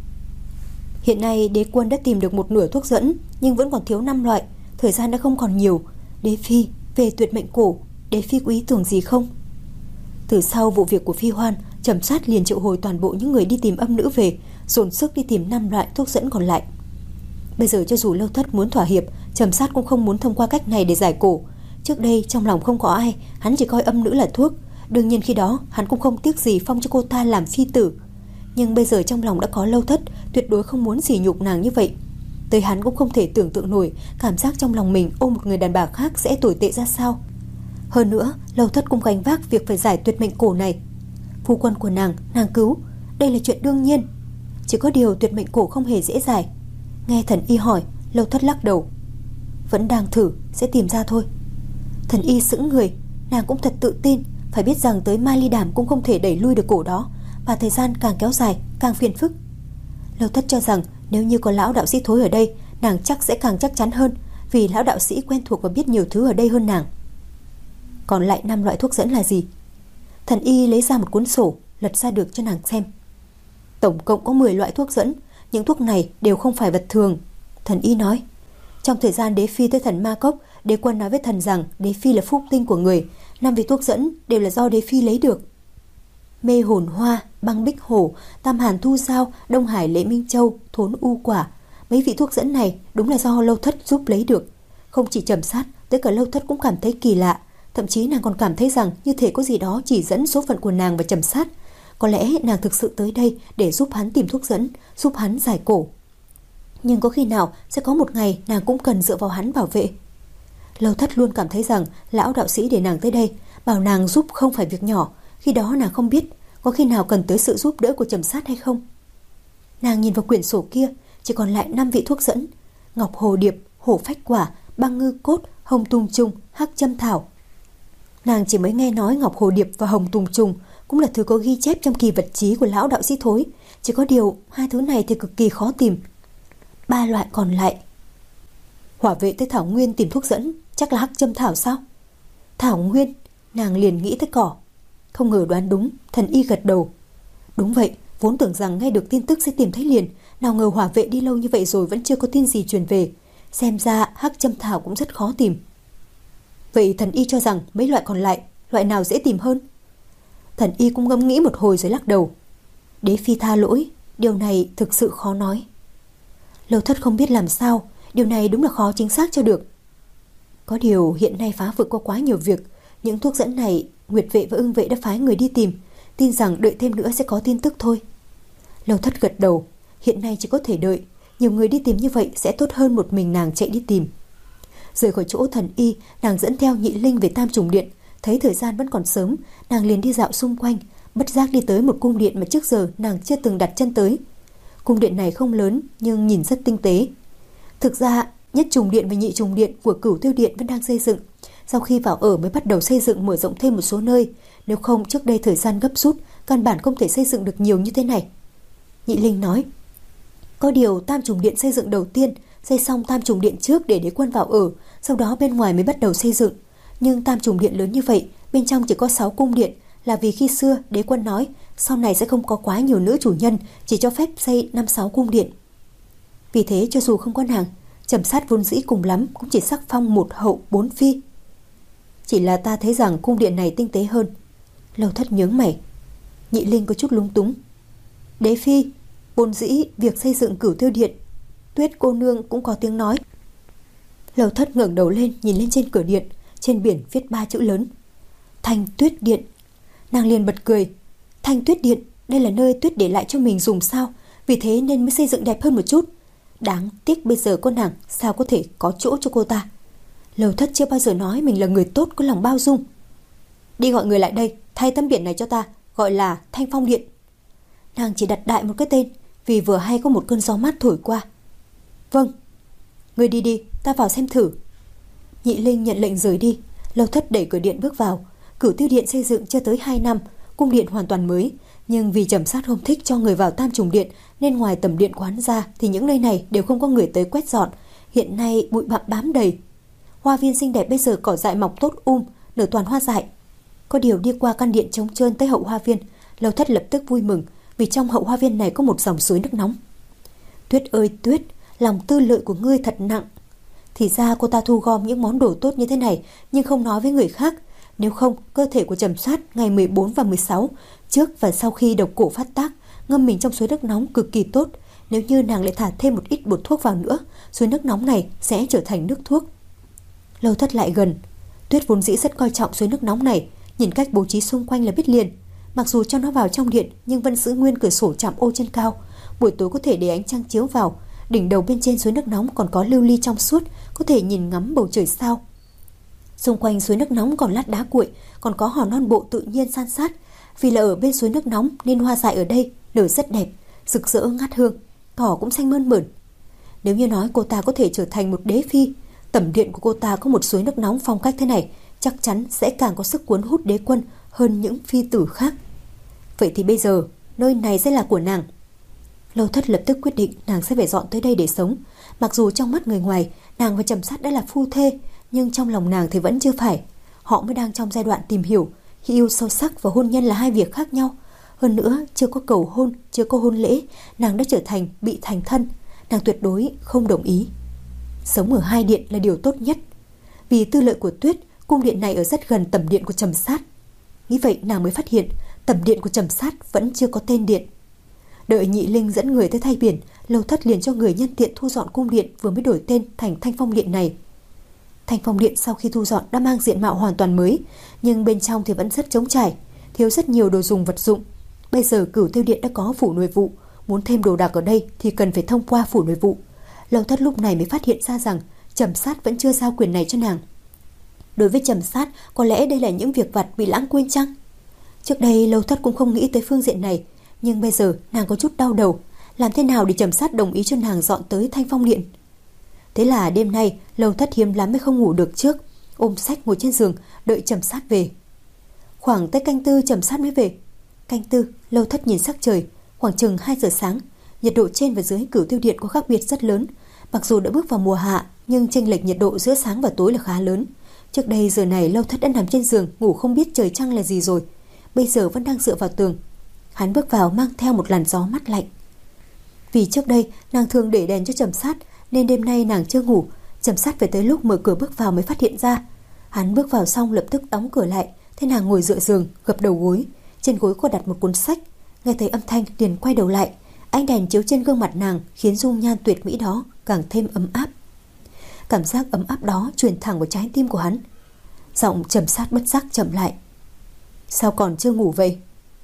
Hiện nay đế quân đã tìm được một nửa thuốc dẫn, nhưng vẫn còn thiếu năm loại. Thời gian đã không còn nhiều. Đế phi, về tuyệt mệnh cổ, đế phi có ý tưởng gì không? Từ sau vụ việc của Phi Hoan, Trầm Sát liền triệu hồi toàn bộ những người đi tìm âm nữ về, dồn sức đi tìm năm loại thuốc dẫn còn lại. Bây giờ cho dù Lâu Thất muốn thỏa hiệp, Trầm Sát cũng không muốn thông qua cách này để giải cổ. Trước đây trong lòng không có ai, hắn chỉ coi âm nữ là thuốc. Đương nhiên khi đó hắn cũng không tiếc gì phong cho cô ta làm phi tử. Nhưng bây giờ trong lòng đã có Lâu Thất, tuyệt đối không muốn sỉ nhục nàng như vậy. Tới hắn cũng không thể tưởng tượng nổi cảm giác trong lòng mình ôm một người đàn bà khác sẽ tồi tệ ra sao. Hơn nữa, Lâu Thất cũng gánh vác việc phải giải tuyệt mệnh cổ này. Phu quân của nàng, nàng cứu, đây là chuyện đương nhiên. Chỉ có điều tuyệt mệnh cổ không hề dễ giải. Nghe thần y hỏi, Lâu Thất lắc đầu. Vẫn đang thử, sẽ tìm ra thôi. Thần y sững người, nàng cũng thật tự tin. Phải biết rằng tới Mai Ly Đàm cũng không thể đẩy lui được cổ đó, và thời gian càng kéo dài càng phiền phức. Lâu Thất cho rằng nếu như có lão đạo sĩ Thối ở đây, nàng chắc sẽ càng chắc chắn hơn, vì lão đạo sĩ quen thuộc và biết nhiều thứ ở đây hơn nàng. Còn lại năm loại thuốc dẫn là gì? Thần y lấy ra một cuốn sổ, lật ra được cho nàng xem. Tổng cộng có mười loại thuốc dẫn. Những thuốc này đều không phải vật thường. Thần y nói, trong thời gian đế phi tới thần Ma Cốc, đế quân nói với thần rằng đế phi là phúc tinh của người. Năm vị thuốc dẫn đều là do đế phi lấy được. Mê hồn hoa, băng bích hổ, tam hàn thu giao, đông hải lễ minh châu, thốn u quả. Mấy vị thuốc dẫn này đúng là do Lâu Thất giúp lấy được. Không chỉ Trầm Sát, tới cả Lâu Thất cũng cảm thấy kỳ lạ. Thậm chí nàng còn cảm thấy rằng như thể có gì đó chỉ dẫn số phận của nàng và Trầm Sát. Có lẽ nàng thực sự tới đây để giúp hắn tìm thuốc dẫn, giúp hắn giải cổ. Nhưng có khi nào sẽ có một ngày nàng cũng cần dựa vào hắn bảo vệ. Lâu Thất luôn cảm thấy rằng lão đạo sĩ để nàng tới đây, bảo nàng giúp không phải việc nhỏ. Khi đó nàng không biết có khi nào cần tới sự giúp đỡ của Trầm Sát hay không. Nàng nhìn vào quyển sổ kia, chỉ còn lại năm vị thuốc dẫn: ngọc hồ điệp, hổ phách quả, băng ngư cốt, hồng tùng trùng, hắc châm thảo. Nàng chỉ mới nghe nói ngọc hồ điệp và hồng tùng trùng cũng là thứ có ghi chép trong kỳ vật chí của lão đạo sĩ Thối. Chỉ có điều hai thứ này thì cực kỳ khó tìm. Ba loại còn lại. Hỏa vệ tới Thảo Nguyên tìm thuốc dẫn, chắc là hắc châm thảo sao? Thảo Nguyên, nàng liền nghĩ tới cỏ. Không ngờ đoán đúng, thần y gật đầu. Đúng vậy, vốn tưởng rằng nghe được tin tức sẽ tìm thấy liền, nào ngờ hỏa vệ đi lâu như vậy rồi vẫn chưa có tin gì truyền về. Xem ra hắc châm thảo cũng rất khó tìm. Vậy thần y cho rằng mấy loại còn lại, loại nào dễ tìm hơn? Thần y cũng ngẫm nghĩ một hồi rồi lắc đầu. Đế phi tha lỗi, điều này thực sự khó nói. Lâu Thất không biết làm sao, điều này đúng là khó chính xác cho được. Có điều hiện nay phá vực có quá nhiều việc. Những thuốc dẫn này Nguyệt vệ và Ưng vệ đã phái người đi tìm, tin rằng đợi thêm nữa sẽ có tin tức thôi. Lâu Thất gật đầu. Hiện nay chỉ có thể đợi. Nhiều người đi tìm như vậy sẽ tốt hơn một mình nàng chạy đi tìm. Rời khỏi chỗ thần y, nàng dẫn theo Nhị Linh về Tam Trùng Điện. Thấy thời gian vẫn còn sớm, nàng liền đi dạo xung quanh, bất giác đi tới một cung điện mà trước giờ nàng chưa từng đặt chân tới. Cung điện này không lớn nhưng nhìn rất tinh tế. Thực ra Nhất Trùng Điện và Nhị Trùng Điện của Cửu Tiêu Điện vẫn đang xây dựng. Sau khi vào ở mới bắt đầu xây dựng mở rộng thêm một số nơi. Nếu không trước đây thời gian gấp rút, căn bản không thể xây dựng được nhiều như thế này. Nhị Linh nói, có điều Tam Trùng Điện xây dựng đầu tiên, xây xong Tam Trùng Điện trước để đế quân vào ở, sau đó bên ngoài mới bắt đầu xây dựng. Nhưng Tam Trùng Điện lớn như vậy, bên trong chỉ có sáu cung điện, là vì khi xưa đế quân nói sau này sẽ không có quá nhiều nữ chủ nhân, chỉ cho phép xây năm sáu cung điện. Vì thế cho dù không có nàng, Trầm Sát vốn dĩ cùng lắm cũng chỉ sắc phong một hậu bốn phi. Chỉ là ta thấy rằng cung điện này tinh tế hơn. Lâu Thất nhướng mày. Nhị Linh có chút lúng túng. Đế phi, vốn dĩ việc xây dựng Cửu Tiêu Điện, Tuyết cô nương cũng có tiếng nói. Lâu Thất ngẩng đầu lên nhìn lên trên cửa điện, trên biển viết ba chữ lớn: Thanh Tuyết Điện. Nàng liền bật cười. Thanh Tuyết Điện, đây là nơi Tuyết để lại cho mình dùng sao? Vì thế nên mới xây dựng đẹp hơn một chút. Đáng tiếc bây giờ con nàng sao có thể có chỗ cho cô ta. Lâu Thất chưa bao giờ nói mình là người tốt, có lòng bao dung. Đi gọi người lại đây, thay tấm biển này cho ta, gọi là Thanh Phong Điện. Nàng chỉ đặt đại một cái tên, vì vừa hay có một cơn gió mát thổi qua. Vâng. Người đi đi, ta vào xem thử. Nhị Linh nhận lệnh rời đi. Lâu Thất đẩy cửa điện bước vào. Cửu Tiêu Điện xây dựng chưa tới hai năm, cung điện hoàn toàn mới, nhưng vì Trầm Sát không thích cho người vào Tam Trùng Điện nên ngoài tầm điện quán ra thì những nơi này đều không có người tới quét dọn. Hiện nay bụi bặm bám đầy. Hoa viên xinh đẹp bây giờ cỏ dại mọc tốt um, nở toàn hoa dại. Có điều đi qua căn điện trống trơn tới hậu hoa viên, Lâu Thất lập tức vui mừng, vì trong hậu hoa viên này có một dòng suối nước nóng. Tuyết ơi Tuyết, lòng tư lợi của ngươi thật nặng. Thì ra cô ta thu gom những món đồ tốt như thế này nhưng không nói với người khác. Nếu không, cơ thể của Trầm Sát ngày mười bốn và mười sáu, trước và sau khi độc cổ phát tác, ngâm mình trong suối nước nóng cực kỳ tốt. Nếu như nàng lại thả thêm một ít bột thuốc vào nữa, suối nước nóng này sẽ trở thành nước thuốc. Lâu Thất lại gần. Tuyết vốn dĩ rất coi trọng suối nước nóng này, nhìn cách bố trí xung quanh là biết liền. Mặc dù cho nó vào trong điện nhưng vẫn giữ nguyên cửa sổ chạm ô trên cao. Buổi tối có thể để ánh trăng chiếu vào. Đỉnh đầu bên trên suối nước nóng còn có lưu ly trong suốt, có thể nhìn ngắm bầu trời sao. Xung quanh suối nước nóng còn lát đá cuội, còn có hòn non bộ tự nhiên san sát. Vì là ở bên suối nước nóng nên hoa dại ở đây nở rất đẹp, rực rỡ ngát hương, cỏ cũng xanh mơn mởn. Nếu như nói cô ta có thể trở thành một đế phi, tẩm điện của cô ta có một suối nước nóng phong cách thế này, chắc chắn sẽ càng có sức cuốn hút đế quân hơn những phi tử khác. Vậy thì bây giờ nơi này sẽ là của nàng. Lâu Thất lập tức quyết định nàng sẽ phải dọn tới đây để sống. Mặc dù trong mắt người ngoài nàng và Trầm Sát đã là phu thê, nhưng trong lòng nàng thì vẫn chưa phải. Họ mới đang trong giai đoạn tìm hiểu. Yêu sâu sắc và hôn nhân là hai việc khác nhau. Hơn nữa chưa có cầu hôn, chưa có hôn lễ, nàng đã trở thành bị thành thân. Nàng tuyệt đối không đồng ý. Sống ở hai điện là điều tốt nhất. Vì tư lợi của Tuyết, cung điện này ở rất gần tẩm điện của Trầm Sát. Nghĩ vậy nàng mới phát hiện tẩm điện của Trầm Sát vẫn chưa có tên điện. Đợi Nhị Linh dẫn người tới thay biển, Lâu Thất liền cho người nhân tiện thu dọn cung điện vừa mới đổi tên thành Thanh Phong Điện này. Thanh Phong Điện sau khi thu dọn đã mang diện mạo hoàn toàn mới, nhưng bên trong thì vẫn rất trống trải, thiếu rất nhiều đồ dùng vật dụng. Bây giờ Cửu Tiêu Điện đã có phủ nội vụ, muốn thêm đồ đạc ở đây thì cần phải thông qua phủ nội vụ. Lâu Thất lúc này mới phát hiện ra rằng Trầm Sát vẫn chưa giao quyền này cho nàng. Đối với Trầm Sát, có lẽ đây là những việc vặt bị lãng quên chăng? Trước đây Lâu Thất cũng không nghĩ tới phương diện này, nhưng bây giờ nàng có chút đau đầu, làm thế nào để Trầm Sát đồng ý cho nàng dọn tới Thanh Phong Điện. Thế là đêm nay Lâu Thất hiếm lắm mới không ngủ được trước, ôm sách ngồi trên giường đợi Trầm Sát về. Khoảng tới canh tư Trầm Sát mới về. Canh tư, Lâu Thất nhìn sắc trời, khoảng chừng hai giờ sáng, nhiệt độ trên và dưới Cửu Tiêu Điện có khác biệt rất lớn. Mặc dù đã bước vào mùa hạ, nhưng chênh lệch nhiệt độ giữa sáng và tối là khá lớn. Trước đây giờ này Lâu Thất đã nằm trên giường ngủ không biết trời trăng là gì rồi, bây giờ vẫn đang dựa vào tường. Hắn bước vào mang theo một làn gió mát lạnh. Vì trước đây nàng thường để đèn cho Trầm Sát nên đêm nay nàng chưa ngủ. Trầm Sát phải tới lúc mở cửa bước vào mới phát hiện ra. Hắn bước vào xong lập tức đóng cửa lại. Thế nàng ngồi dựa giường gập đầu gối, trên gối có đặt một cuốn sách. Nghe thấy âm thanh liền quay đầu lại. Ánh đèn chiếu trên gương mặt nàng khiến dung nhan tuyệt mỹ đó càng thêm ấm áp. Cảm giác ấm áp đó truyền thẳng vào trái tim của hắn. Giọng Trầm Sát bất giác chậm lại. Sao còn chưa ngủ vậy?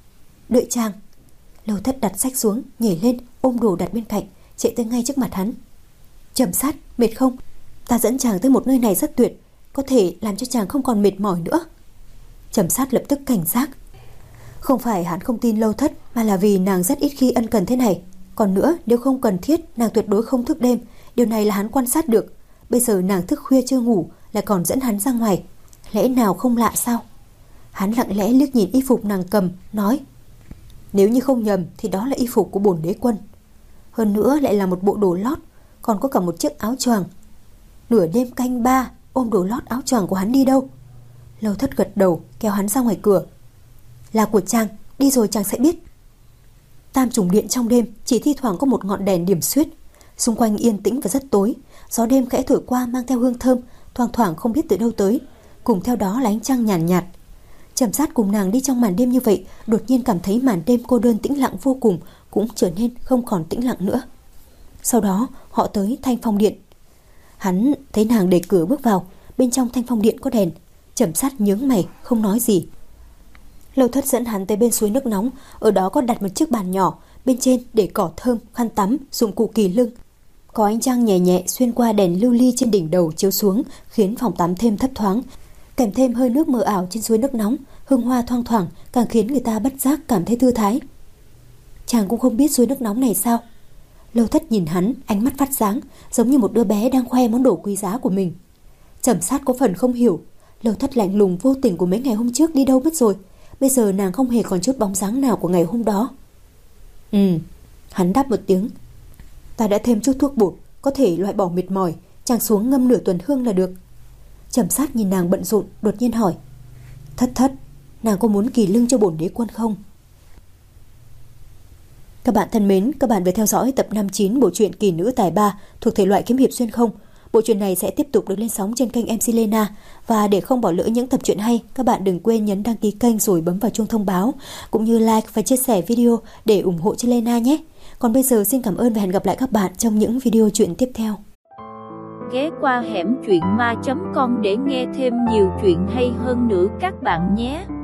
Đợi chàng. Lâu Thất đặt sách xuống, nhảy lên ôm đồ đặt bên cạnh, chạy tới ngay trước mặt hắn. Trầm Sát, mệt không? Ta dẫn chàng tới một nơi này rất tuyệt, có thể làm cho chàng không còn mệt mỏi nữa. Trầm Sát lập tức cảnh giác. Không phải hắn không tin Lâu Thất, mà là vì nàng rất ít khi ân cần thế này. Còn nữa, nếu không cần thiết, nàng tuyệt đối không thức đêm. Điều này là hắn quan sát được. Bây giờ nàng thức khuya chưa ngủ, lại còn dẫn hắn ra ngoài, lẽ nào không lạ sao? Hắn lặng lẽ liếc nhìn y phục nàng cầm, nói: nếu như không nhầm thì đó là y phục của bổn đế quân. Hơn nữa lại là một bộ đồ lót, còn có cả một chiếc áo choàng. Nửa đêm canh ba, ôm đồ lót áo choàng của hắn đi đâu? Lâu Thất gật đầu, kéo hắn ra ngoài cửa. Là của chàng, đi rồi chàng sẽ biết. Tam trùng điện trong đêm chỉ thi thoảng có một ngọn đèn điểm xuyết. Xung quanh yên tĩnh và rất tối. Gió đêm khẽ thổi qua mang theo hương thơm, thoang thoảng không biết từ đâu tới. Cùng theo đó là ánh trăng nhàn nhạt, nhạt. Trầm Sát cùng nàng đi trong màn đêm như vậy, đột nhiên cảm thấy màn đêm cô đơn tĩnh lặng vô cùng cũng trở nên không còn tĩnh lặng nữa. Sau đó họ tới Thanh Phong Điện. Hắn thấy nàng đẩy cửa bước vào. Bên trong Thanh Phong Điện có đèn. Trầm Sát nhướng mày không nói gì. Lâu Thất dẫn hắn tới bên suối nước nóng. Ở đó có đặt một chiếc bàn nhỏ, bên trên để cỏ thơm, khăn tắm, dụng cụ kỳ lưng. Có ánh trăng nhẹ nhẹ xuyên qua đèn lưu ly trên đỉnh đầu chiếu xuống, khiến phòng tắm thêm thấp thoáng, kèm thêm hơi nước mờ ảo trên suối nước nóng, hương hoa thoang thoảng càng khiến người ta bất giác cảm thấy thư thái. Chàng cũng không biết suối nước nóng này sao? Lâu Thất nhìn hắn, ánh mắt phát sáng, giống như một đứa bé đang khoe món đồ quý giá của mình. Trầm Sát có phần không hiểu, Lâu Thất lạnh lùng vô tình của mấy ngày hôm trước đi đâu mất rồi? Bây giờ nàng không hề còn chút bóng dáng nào của ngày hôm đó. Ừ, hắn đáp một tiếng. Ta đã thêm chút thuốc bột, có thể loại bỏ mệt mỏi, chàng xuống ngâm nửa tuần hương là được. Trầm Sát nhìn nàng bận rộn, đột nhiên hỏi: Thất Thất, nàng có muốn kỳ lưng cho bổn đế quân không? Các bạn thân mến, các bạn vừa theo dõi tập năm mươi chín bộ truyện Kỳ Nữ Tài Ba thuộc thể loại kiếm hiệp xuyên không. Bộ truyện này sẽ tiếp tục được lên sóng trên kênh em xê Lena. Và để không bỏ lỡ những tập truyện hay, các bạn đừng quên nhấn đăng ký kênh rồi bấm vào chuông thông báo, cũng như like và chia sẻ video để ủng hộ cho Lena nhé. Còn bây giờ xin cảm ơn và hẹn gặp lại các bạn trong những video truyện tiếp theo. Ghé qua hẻm truyện ma chấm com để nghe thêm nhiều chuyện hay hơn nữa các bạn nhé.